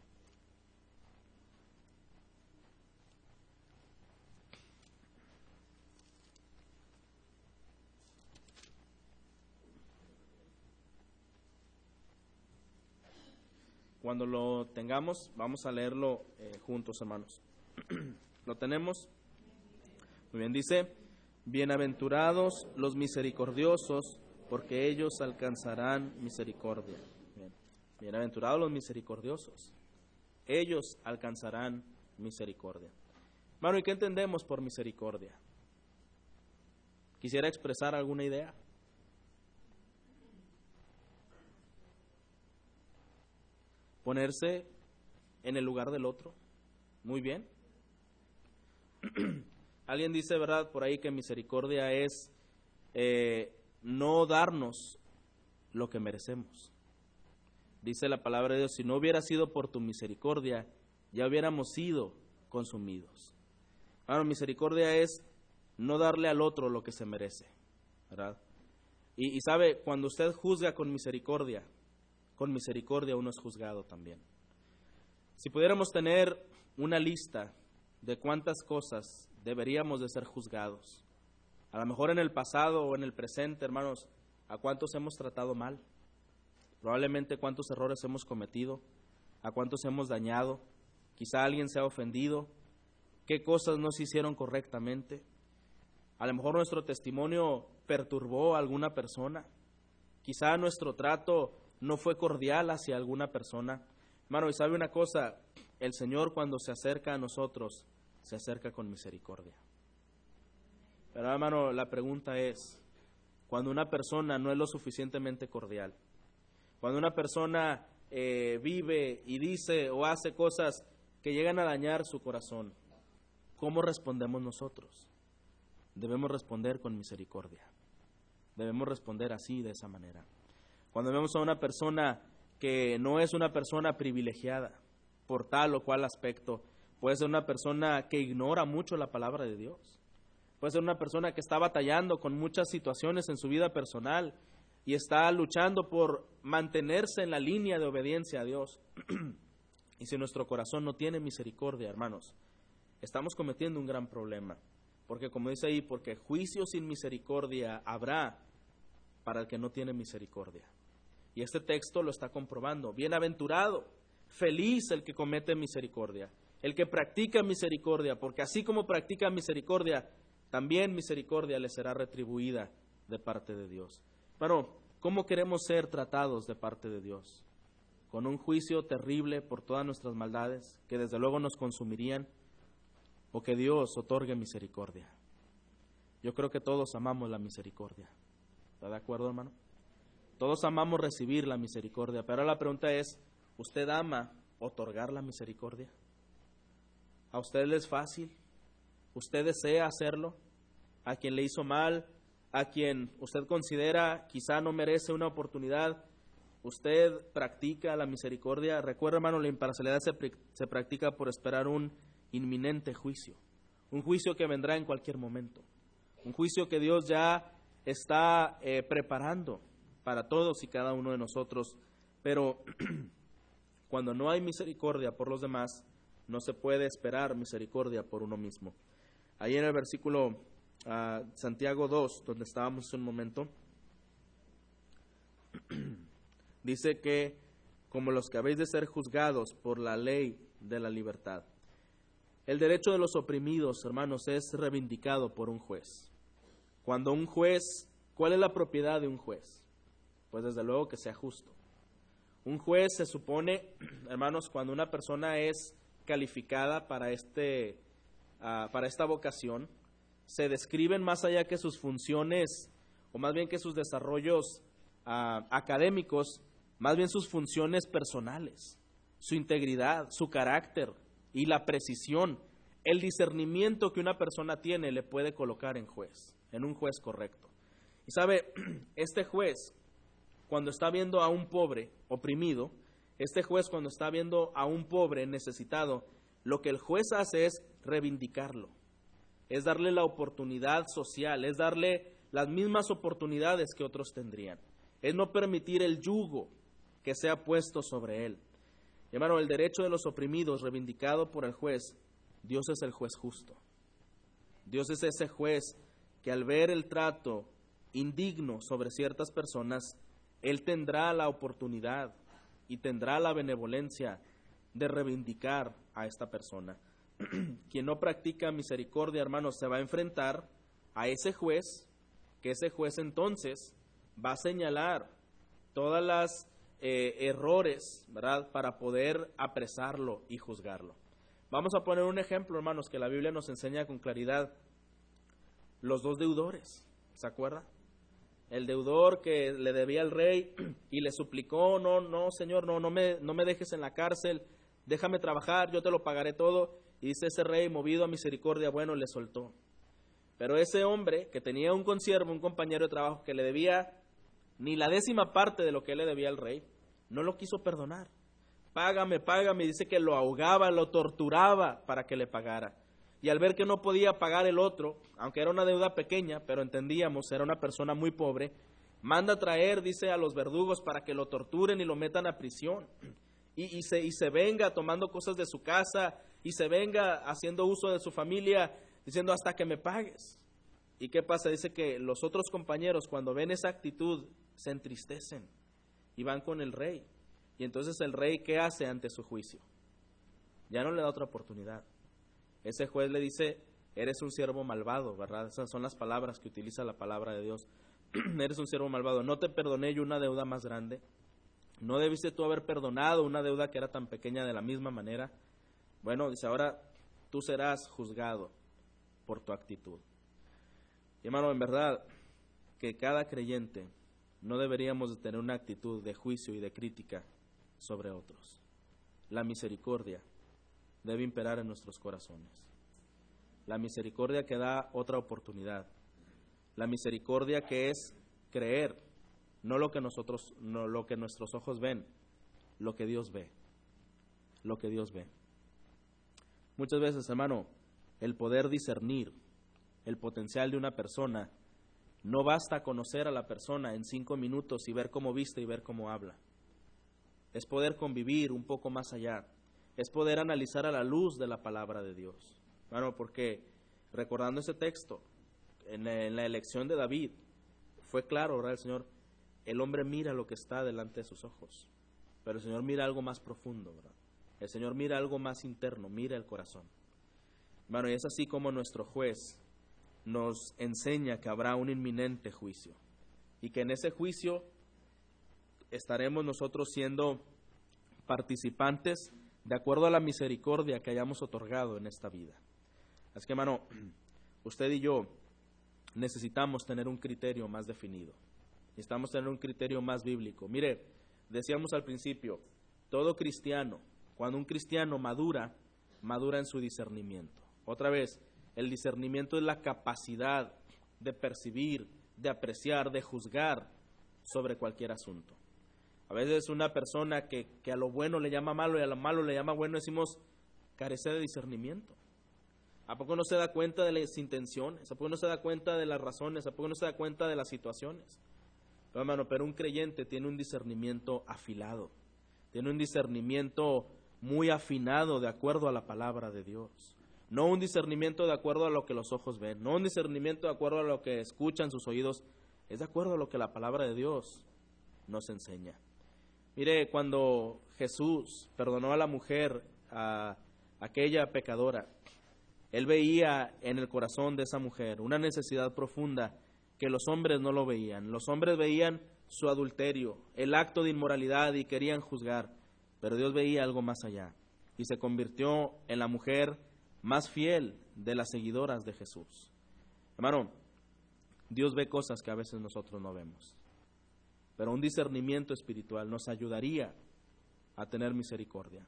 Cuando lo tengamos, vamos a leerlo juntos, hermanos. ¿Lo tenemos? Muy bien, dice: bienaventurados los misericordiosos, porque ellos alcanzarán misericordia. Bien. Bienaventurados los misericordiosos, ellos alcanzarán misericordia. Hermano, ¿y qué entendemos por misericordia? ¿Quisiera expresar alguna idea? Ponerse en el lugar del otro. Muy bien. Alguien dice, ¿verdad?, por ahí que misericordia es no darnos lo que merecemos. Dice la palabra de Dios: si no hubiera sido por tu misericordia, ya hubiéramos sido consumidos. Bueno, misericordia es no darle al otro lo que se merece, ¿verdad? Y sabe, cuando usted juzga con misericordia uno es juzgado también. Si pudiéramos tener una lista de cuántas cosas deberíamos de ser juzgados, a lo mejor en el pasado o en el presente, hermanos, ¿a cuántos hemos tratado mal? Probablemente cuántos errores hemos cometido, a cuántos hemos dañado, quizá alguien se ha ofendido, qué cosas no se hicieron correctamente. A lo mejor nuestro testimonio perturbó a alguna persona, quizá nuestro trato no fue cordial hacia alguna persona. Hermano, y sabe una cosa, el Señor cuando se acerca a nosotros, se acerca con misericordia. Pero hermano, la pregunta es, cuando una persona no es lo suficientemente cordial, cuando una persona vive y dice o hace cosas que llegan a dañar su corazón, ¿cómo respondemos nosotros? Debemos responder con misericordia. Debemos responder así, de esa manera. Cuando vemos a una persona que no es una persona privilegiada por tal o cual aspecto, puede ser una persona que ignora mucho la palabra de Dios, puede ser una persona que está batallando con muchas situaciones en su vida personal y está luchando por mantenerse en la línea de obediencia a Dios. Y si nuestro corazón no tiene misericordia, hermanos, estamos cometiendo un gran problema, porque como dice ahí, porque juicio sin misericordia habrá para el que no tiene misericordia. Y este texto lo está comprobando. Bienaventurado, feliz el que comete misericordia, el que practica misericordia, porque así como practica misericordia, también misericordia le será retribuida de parte de Dios. Pero, ¿cómo queremos ser tratados de parte de Dios? ¿Con un juicio terrible por todas nuestras maldades, que desde luego nos consumirían? ¿O que Dios otorgue misericordia? Yo creo que todos amamos la misericordia. ¿Está de acuerdo, hermano? Todos amamos recibir la misericordia, pero la pregunta es, ¿usted ama otorgar la misericordia? ¿A usted le es fácil? ¿Usted desea hacerlo? ¿A quien le hizo mal? ¿A quien usted considera quizá no merece una oportunidad? ¿Usted practica la misericordia? Recuerda, hermano, la imparcialidad se practica por esperar un inminente juicio. Un juicio que vendrá en cualquier momento. Un juicio que Dios ya está preparando para todos y cada uno de nosotros, pero cuando no hay misericordia por los demás, no se puede esperar misericordia por uno mismo. Ahí en el versículo Santiago 2, donde estábamos un momento, dice que como los que habéis de ser juzgados por la ley de la libertad. El derecho de los oprimidos, hermanos, es reivindicado por un juez. Cuando un juez, ¿cuál es la propiedad de un juez? Pues desde luego que sea justo. Un juez se supone, hermanos, cuando una persona es calificada para esta vocación, se describen más allá que sus funciones, o más bien que sus desarrollos académicos, más bien sus funciones personales, su integridad, su carácter y la precisión, el discernimiento que una persona tiene le puede colocar en un juez correcto. Y sabe, este juez, cuando está viendo a un pobre oprimido, este juez cuando está viendo a un pobre necesitado, lo que el juez hace es reivindicarlo, es darle la oportunidad social, es darle las mismas oportunidades que otros tendrían, es no permitir el yugo que sea puesto sobre él. Hermano, el derecho de los oprimidos reivindicado por el juez, Dios es el juez justo. Dios es ese juez que al ver el trato indigno sobre ciertas personas, Él tendrá la oportunidad y tendrá la benevolencia de reivindicar a esta persona. Quien no practica misericordia, hermanos, se va a enfrentar a ese juez, que ese juez entonces va a señalar todas las errores, ¿verdad?, para poder apresarlo y juzgarlo. Vamos a poner un ejemplo, hermanos, que la Biblia nos enseña con claridad. Los dos deudores, ¿se acuerda? El deudor que le debía al rey y le suplicó, no, Señor, no me dejes en la cárcel, déjame trabajar, yo te lo pagaré todo. Y dice ese rey, movido a misericordia, bueno, le soltó. Pero ese hombre que tenía un consiervo, un compañero de trabajo que le debía ni la 10ª parte de lo que él le debía al rey, no lo quiso perdonar. Págame, dice que lo ahogaba, lo torturaba para que le pagara. Y al ver que no podía pagar el otro, aunque era una deuda pequeña, pero entendíamos, era una persona muy pobre, manda a traer, dice, a los verdugos para que lo torturen y lo metan a prisión. Y se venga tomando cosas de su casa, y se venga haciendo uso de su familia, diciendo hasta que me pagues. ¿Y qué pasa? Dice que los otros compañeros, cuando ven esa actitud, se entristecen y van con el rey. Y entonces el rey, ¿qué hace ante su juicio? Ya no le da otra oportunidad. Ese juez le dice, eres un siervo malvado, ¿verdad? Esas son las palabras que utiliza la palabra de Dios. Eres un siervo malvado. No te perdoné yo una deuda más grande. ¿No debiste tú haber perdonado una deuda que era tan pequeña de la misma manera? Bueno, dice, ahora tú serás juzgado por tu actitud. Y hermano, en verdad, que cada creyente no deberíamos de tener una actitud de juicio y de crítica sobre otros. La misericordia debe imperar en nuestros corazones. La misericordia que da otra oportunidad. La misericordia que es creer, no lo que nuestros ojos ven, lo que Dios ve. Lo que Dios ve. Muchas veces, hermano, el poder discernir el potencial de una persona, no basta conocer a la persona en 5 minutos y ver cómo viste y ver cómo habla. Es poder convivir un poco más allá. Es poder analizar a la luz de la palabra de Dios. Bueno, porque recordando ese texto, en la elección de David, fue claro, ¿verdad? El Señor, el hombre mira lo que está delante de sus ojos, pero el Señor mira algo más profundo, ¿verdad? El Señor mira algo más interno, mira el corazón. Bueno, y es así como nuestro juez nos enseña que habrá un inminente juicio, y que en ese juicio estaremos nosotros siendo participantes de acuerdo a la misericordia que hayamos otorgado en esta vida. Así que, hermano, usted y yo necesitamos tener un criterio más definido. Necesitamos tener un criterio más bíblico. Mire, decíamos al principio, todo cristiano, cuando un cristiano madura en su discernimiento. Otra vez, el discernimiento es la capacidad de percibir, de apreciar, de juzgar sobre cualquier asunto. A veces una persona que a lo bueno le llama malo y a lo malo le llama bueno, decimos, carece de discernimiento. ¿A poco no se da cuenta de las intenciones? ¿A poco no se da cuenta de las razones? ¿A poco no se da cuenta de las situaciones? Pero, hermano, pero un creyente tiene un discernimiento afilado, tiene un discernimiento muy afinado de acuerdo a la palabra de Dios. No un discernimiento de acuerdo a lo que los ojos ven, no un discernimiento de acuerdo a lo que escuchan sus oídos, es de acuerdo a lo que la palabra de Dios nos enseña. Mire, cuando Jesús perdonó a la mujer, a aquella pecadora, Él veía en el corazón de esa mujer una necesidad profunda que los hombres no lo veían. Los hombres veían su adulterio, el acto de inmoralidad y querían juzgar, pero Dios veía algo más allá y se convirtió en la mujer más fiel de las seguidoras de Jesús. Hermano, Dios ve cosas que a veces nosotros no vemos, pero un discernimiento espiritual nos ayudaría a tener misericordia.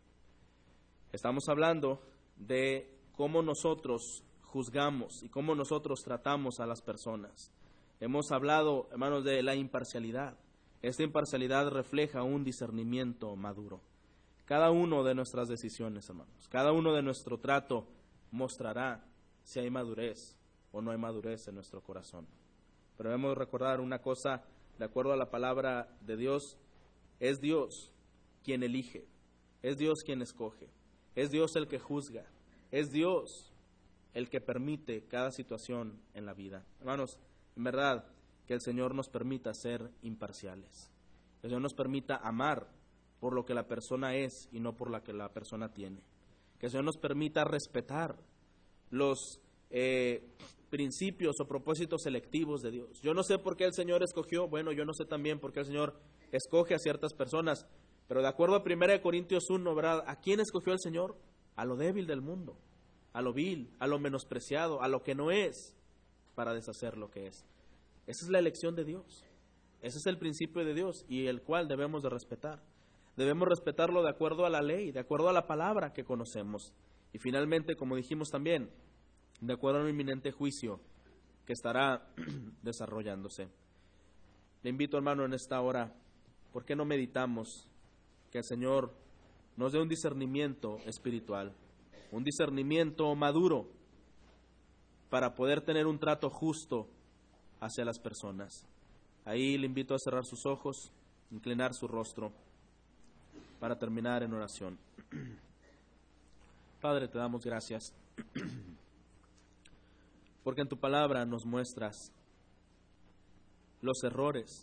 Estamos hablando de cómo nosotros juzgamos y cómo nosotros tratamos a las personas. Hemos hablado, hermanos, de la imparcialidad. Esta imparcialidad refleja un discernimiento maduro. Cada uno de nuestras decisiones, hermanos, cada uno de nuestro trato mostrará si hay madurez o no hay madurez en nuestro corazón. Pero debemos recordar una cosa, de acuerdo a la palabra de Dios, es Dios quien elige, es Dios quien escoge, es Dios el que juzga, es Dios el que permite cada situación en la vida. Hermanos, en verdad, que el Señor nos permita ser imparciales, que el Señor nos permita amar por lo que la persona es y no por lo que la persona tiene, que el Señor nos permita respetar los principios o propósitos selectivos de Dios. Yo no sé por qué el Señor escogió, bueno, yo no sé también por qué el Señor escoge a ciertas personas, pero de acuerdo a 1 Corintios 1, ¿verdad? ¿A quién escogió el Señor? A lo débil del mundo, a lo vil, a lo menospreciado, a lo que no es, para deshacer lo que es. Esa es la elección de Dios, ese es el principio de Dios y el cual debemos de respetar. Debemos respetarlo de acuerdo a la ley, de acuerdo a la palabra que conocemos. Y finalmente, como dijimos también, de acuerdo a un inminente juicio que estará desarrollándose. Le invito, hermano, en esta hora, ¿por qué no meditamos que el Señor nos dé un discernimiento espiritual, un discernimiento maduro para poder tener un trato justo hacia las personas? Ahí le invito a cerrar sus ojos, inclinar su rostro para terminar en oración. Padre, te damos gracias porque en tu palabra nos muestras los errores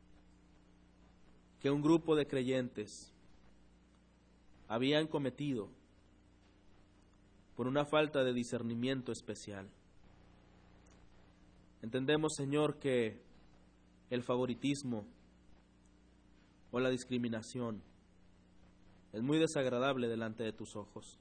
que un grupo de creyentes habían cometido por una falta de discernimiento especial. Entendemos, Señor, que el favoritismo o la discriminación es muy desagradable delante de tus ojos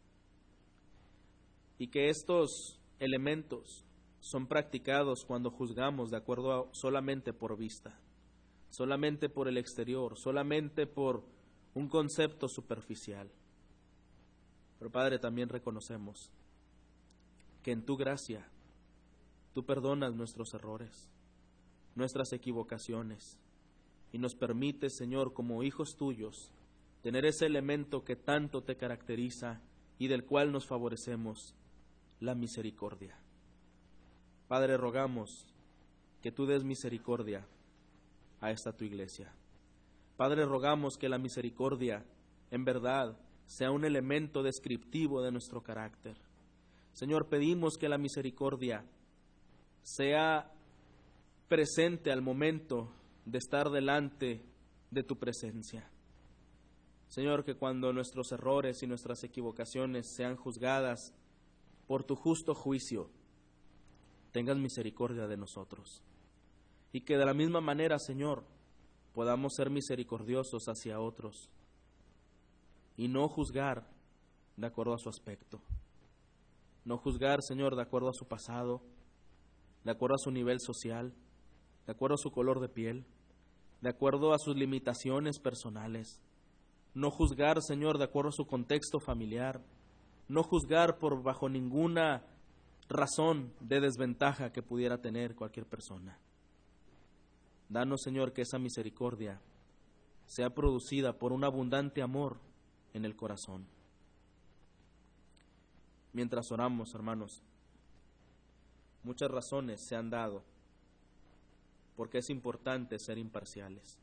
y que estos elementos son practicados cuando juzgamos de acuerdo solamente por vista, solamente por el exterior, solamente por un concepto superficial. Pero Padre, también reconocemos que en tu gracia tú perdonas nuestros errores, nuestras equivocaciones y nos permites, Señor, como hijos tuyos, tener ese elemento que tanto te caracteriza y del cual nos favorecemos, la misericordia. Padre, rogamos que tú des misericordia a esta tu iglesia. Padre, rogamos que la misericordia en verdad sea un elemento descriptivo de nuestro carácter. Señor, pedimos que la misericordia sea presente al momento de estar delante de tu presencia. Señor, que cuando nuestros errores y nuestras equivocaciones sean juzgadas por tu justo juicio, tengas misericordia de nosotros. Y que de la misma manera, Señor, podamos ser misericordiosos hacia otros y no juzgar de acuerdo a su aspecto. No juzgar, Señor, de acuerdo a su pasado, de acuerdo a su nivel social, de acuerdo a su color de piel, de acuerdo a sus limitaciones personales. No juzgar, Señor, de acuerdo a su contexto familiar. No juzgar por bajo ninguna razón de desventaja que pudiera tener cualquier persona. Danos, Señor, que esa misericordia sea producida por un abundante amor en el corazón. Mientras oramos, hermanos, muchas razones se han dado porque es importante ser imparciales.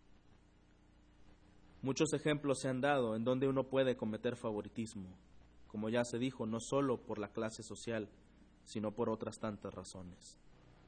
Muchos ejemplos se han dado en donde uno puede cometer favoritismo, como ya se dijo, no solo por la clase social, sino por otras tantas razones.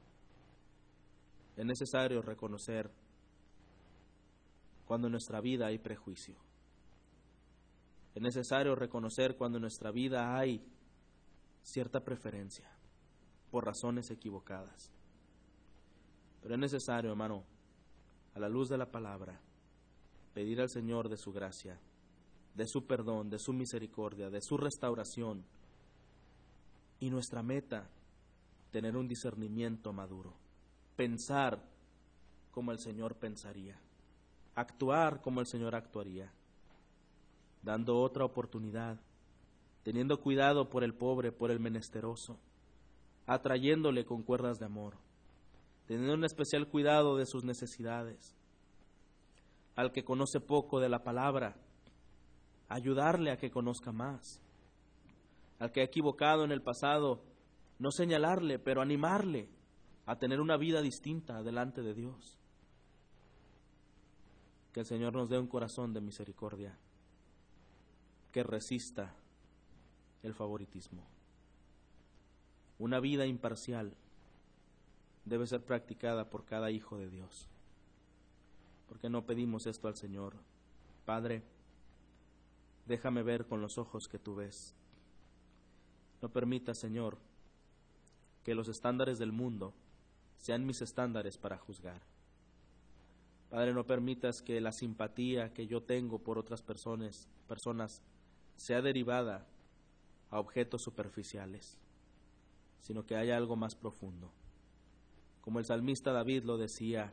Es necesario reconocer cuando en nuestra vida hay prejuicio. Es necesario reconocer cuando en nuestra vida hay cierta preferencia por razones equivocadas. Pero es necesario, hermano, a la luz de la palabra, pedir al Señor de su gracia, de su perdón, de su misericordia, de su restauración. Y nuestra meta, tener un discernimiento maduro, pensar como el Señor pensaría, actuar como el Señor actuaría, dando otra oportunidad, teniendo cuidado por el pobre, por el menesteroso, atrayéndole con cuerdas de amor, teniendo un especial cuidado de sus necesidades. Al que conoce poco de la palabra, ayudarle a que conozca más. al que ha equivocado en el pasado, no señalarle, pero animarle a tener una vida distinta delante de Dios. Que el Señor nos dé un corazón de misericordia, que resista el favoritismo. Una vida imparcial debe ser practicada por cada hijo de Dios. ¿Por qué no pedimos esto al Señor? Padre, déjame ver con los ojos que tú ves. No permita, Señor, que los estándares del mundo sean mis estándares para juzgar. Padre, no permitas que la simpatía que yo tengo por otras personas sea derivada a objetos superficiales, sino que haya algo más profundo. Como el salmista David lo decía,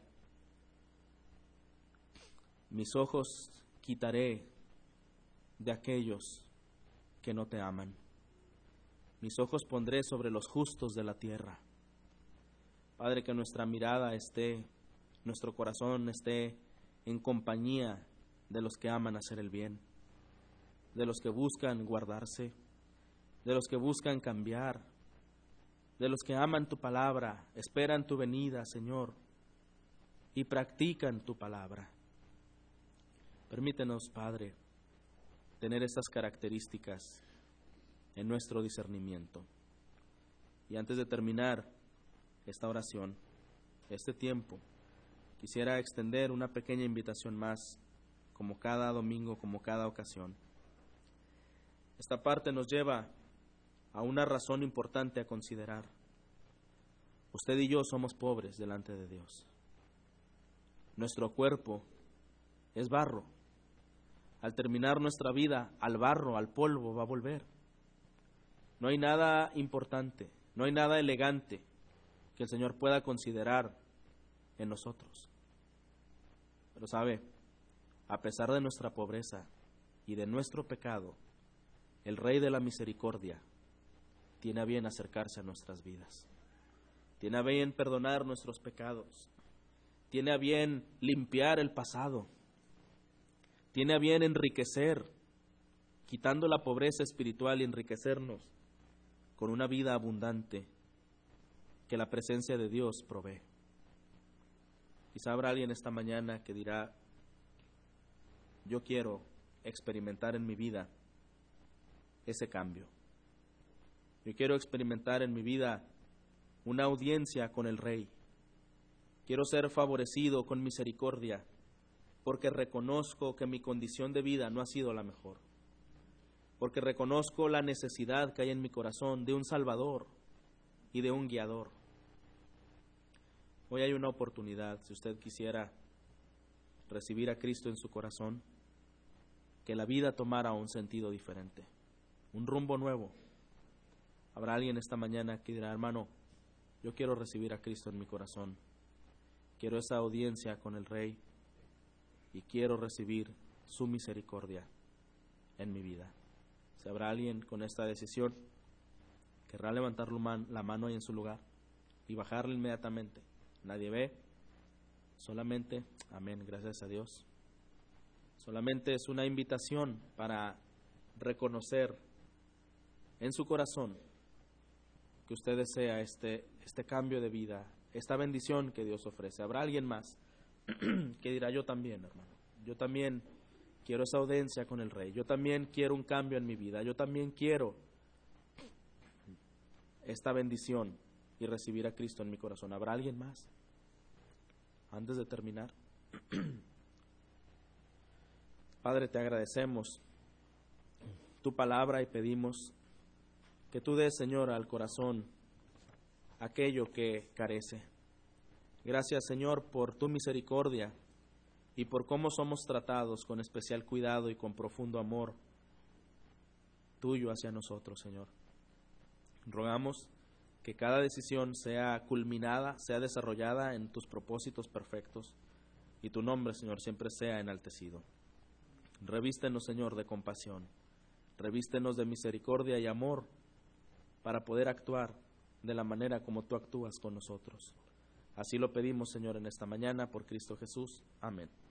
mis ojos quitaré de aquellos que no te aman. Mis ojos pondré sobre los justos de la tierra. Padre, que nuestra mirada nuestro corazón esté en compañía de los que aman hacer el bien, de los que buscan guardarse, de los que buscan cambiar, de los que aman tu palabra, esperan tu venida, Señor, y practican tu palabra. Permítenos, Padre, tener estas características en nuestro discernimiento. Y antes de terminar esta oración, este tiempo, quisiera extender una pequeña invitación más, como cada domingo, como cada ocasión. Esta parte nos lleva a una razón importante a considerar. Usted y yo somos pobres delante de Dios. Nuestro cuerpo es barro. Al terminar nuestra vida, al barro, al polvo va a volver. No hay nada importante, no hay nada elegante que el Señor pueda considerar en nosotros. Pero sabe, a pesar de nuestra pobreza y de nuestro pecado, el Rey de la Misericordia tiene a bien acercarse a nuestras vidas. Tiene a bien perdonar nuestros pecados. Tiene a bien limpiar el pasado. Tiene a bien enriquecer, quitando la pobreza espiritual y enriquecernos con una vida abundante que la presencia de Dios provee. Quizá habrá alguien esta mañana que dirá, yo quiero experimentar en mi vida ese cambio. Yo quiero experimentar en mi vida una audiencia con el Rey. Quiero ser favorecido con misericordia, porque reconozco que mi condición de vida no ha sido la mejor. Porque reconozco la necesidad que hay en mi corazón de un Salvador y de un guiador. Hoy hay una oportunidad, si usted quisiera recibir a Cristo en su corazón, que la vida tomara un sentido diferente, un rumbo nuevo. Habrá alguien esta mañana que dirá, hermano, yo quiero recibir a Cristo en mi corazón, quiero esa audiencia con el Rey y quiero recibir su misericordia en mi vida. Si habrá alguien con esta decisión, querrá levantar la mano ahí en su lugar y bajarla inmediatamente. Nadie ve, solamente, amén, gracias a Dios. Solamente es una invitación para reconocer en su corazón que usted desea este cambio de vida, esta bendición que Dios ofrece. Habrá alguien más que dirá, yo también, hermano, yo también quiero esa audiencia con el Rey, yo también quiero un cambio en mi vida, yo también quiero esta bendición y recibir a Cristo en mi corazón. ¿Habrá alguien más? Antes de terminar, Padre, te agradecemos tu palabra y pedimos que tú des, Señor, al corazón aquello que carece. Gracias, Señor, por tu misericordia y por cómo somos tratados con especial cuidado y con profundo amor tuyo hacia nosotros, Señor. Rogamos que cada decisión sea culminada, sea desarrollada en tus propósitos perfectos y tu nombre, Señor, siempre sea enaltecido. Revístenos, Señor, de compasión, revístenos de misericordia y amor para poder actuar de la manera como tú actúas con nosotros. Así lo pedimos, Señor, en esta mañana por Cristo Jesús. Amén.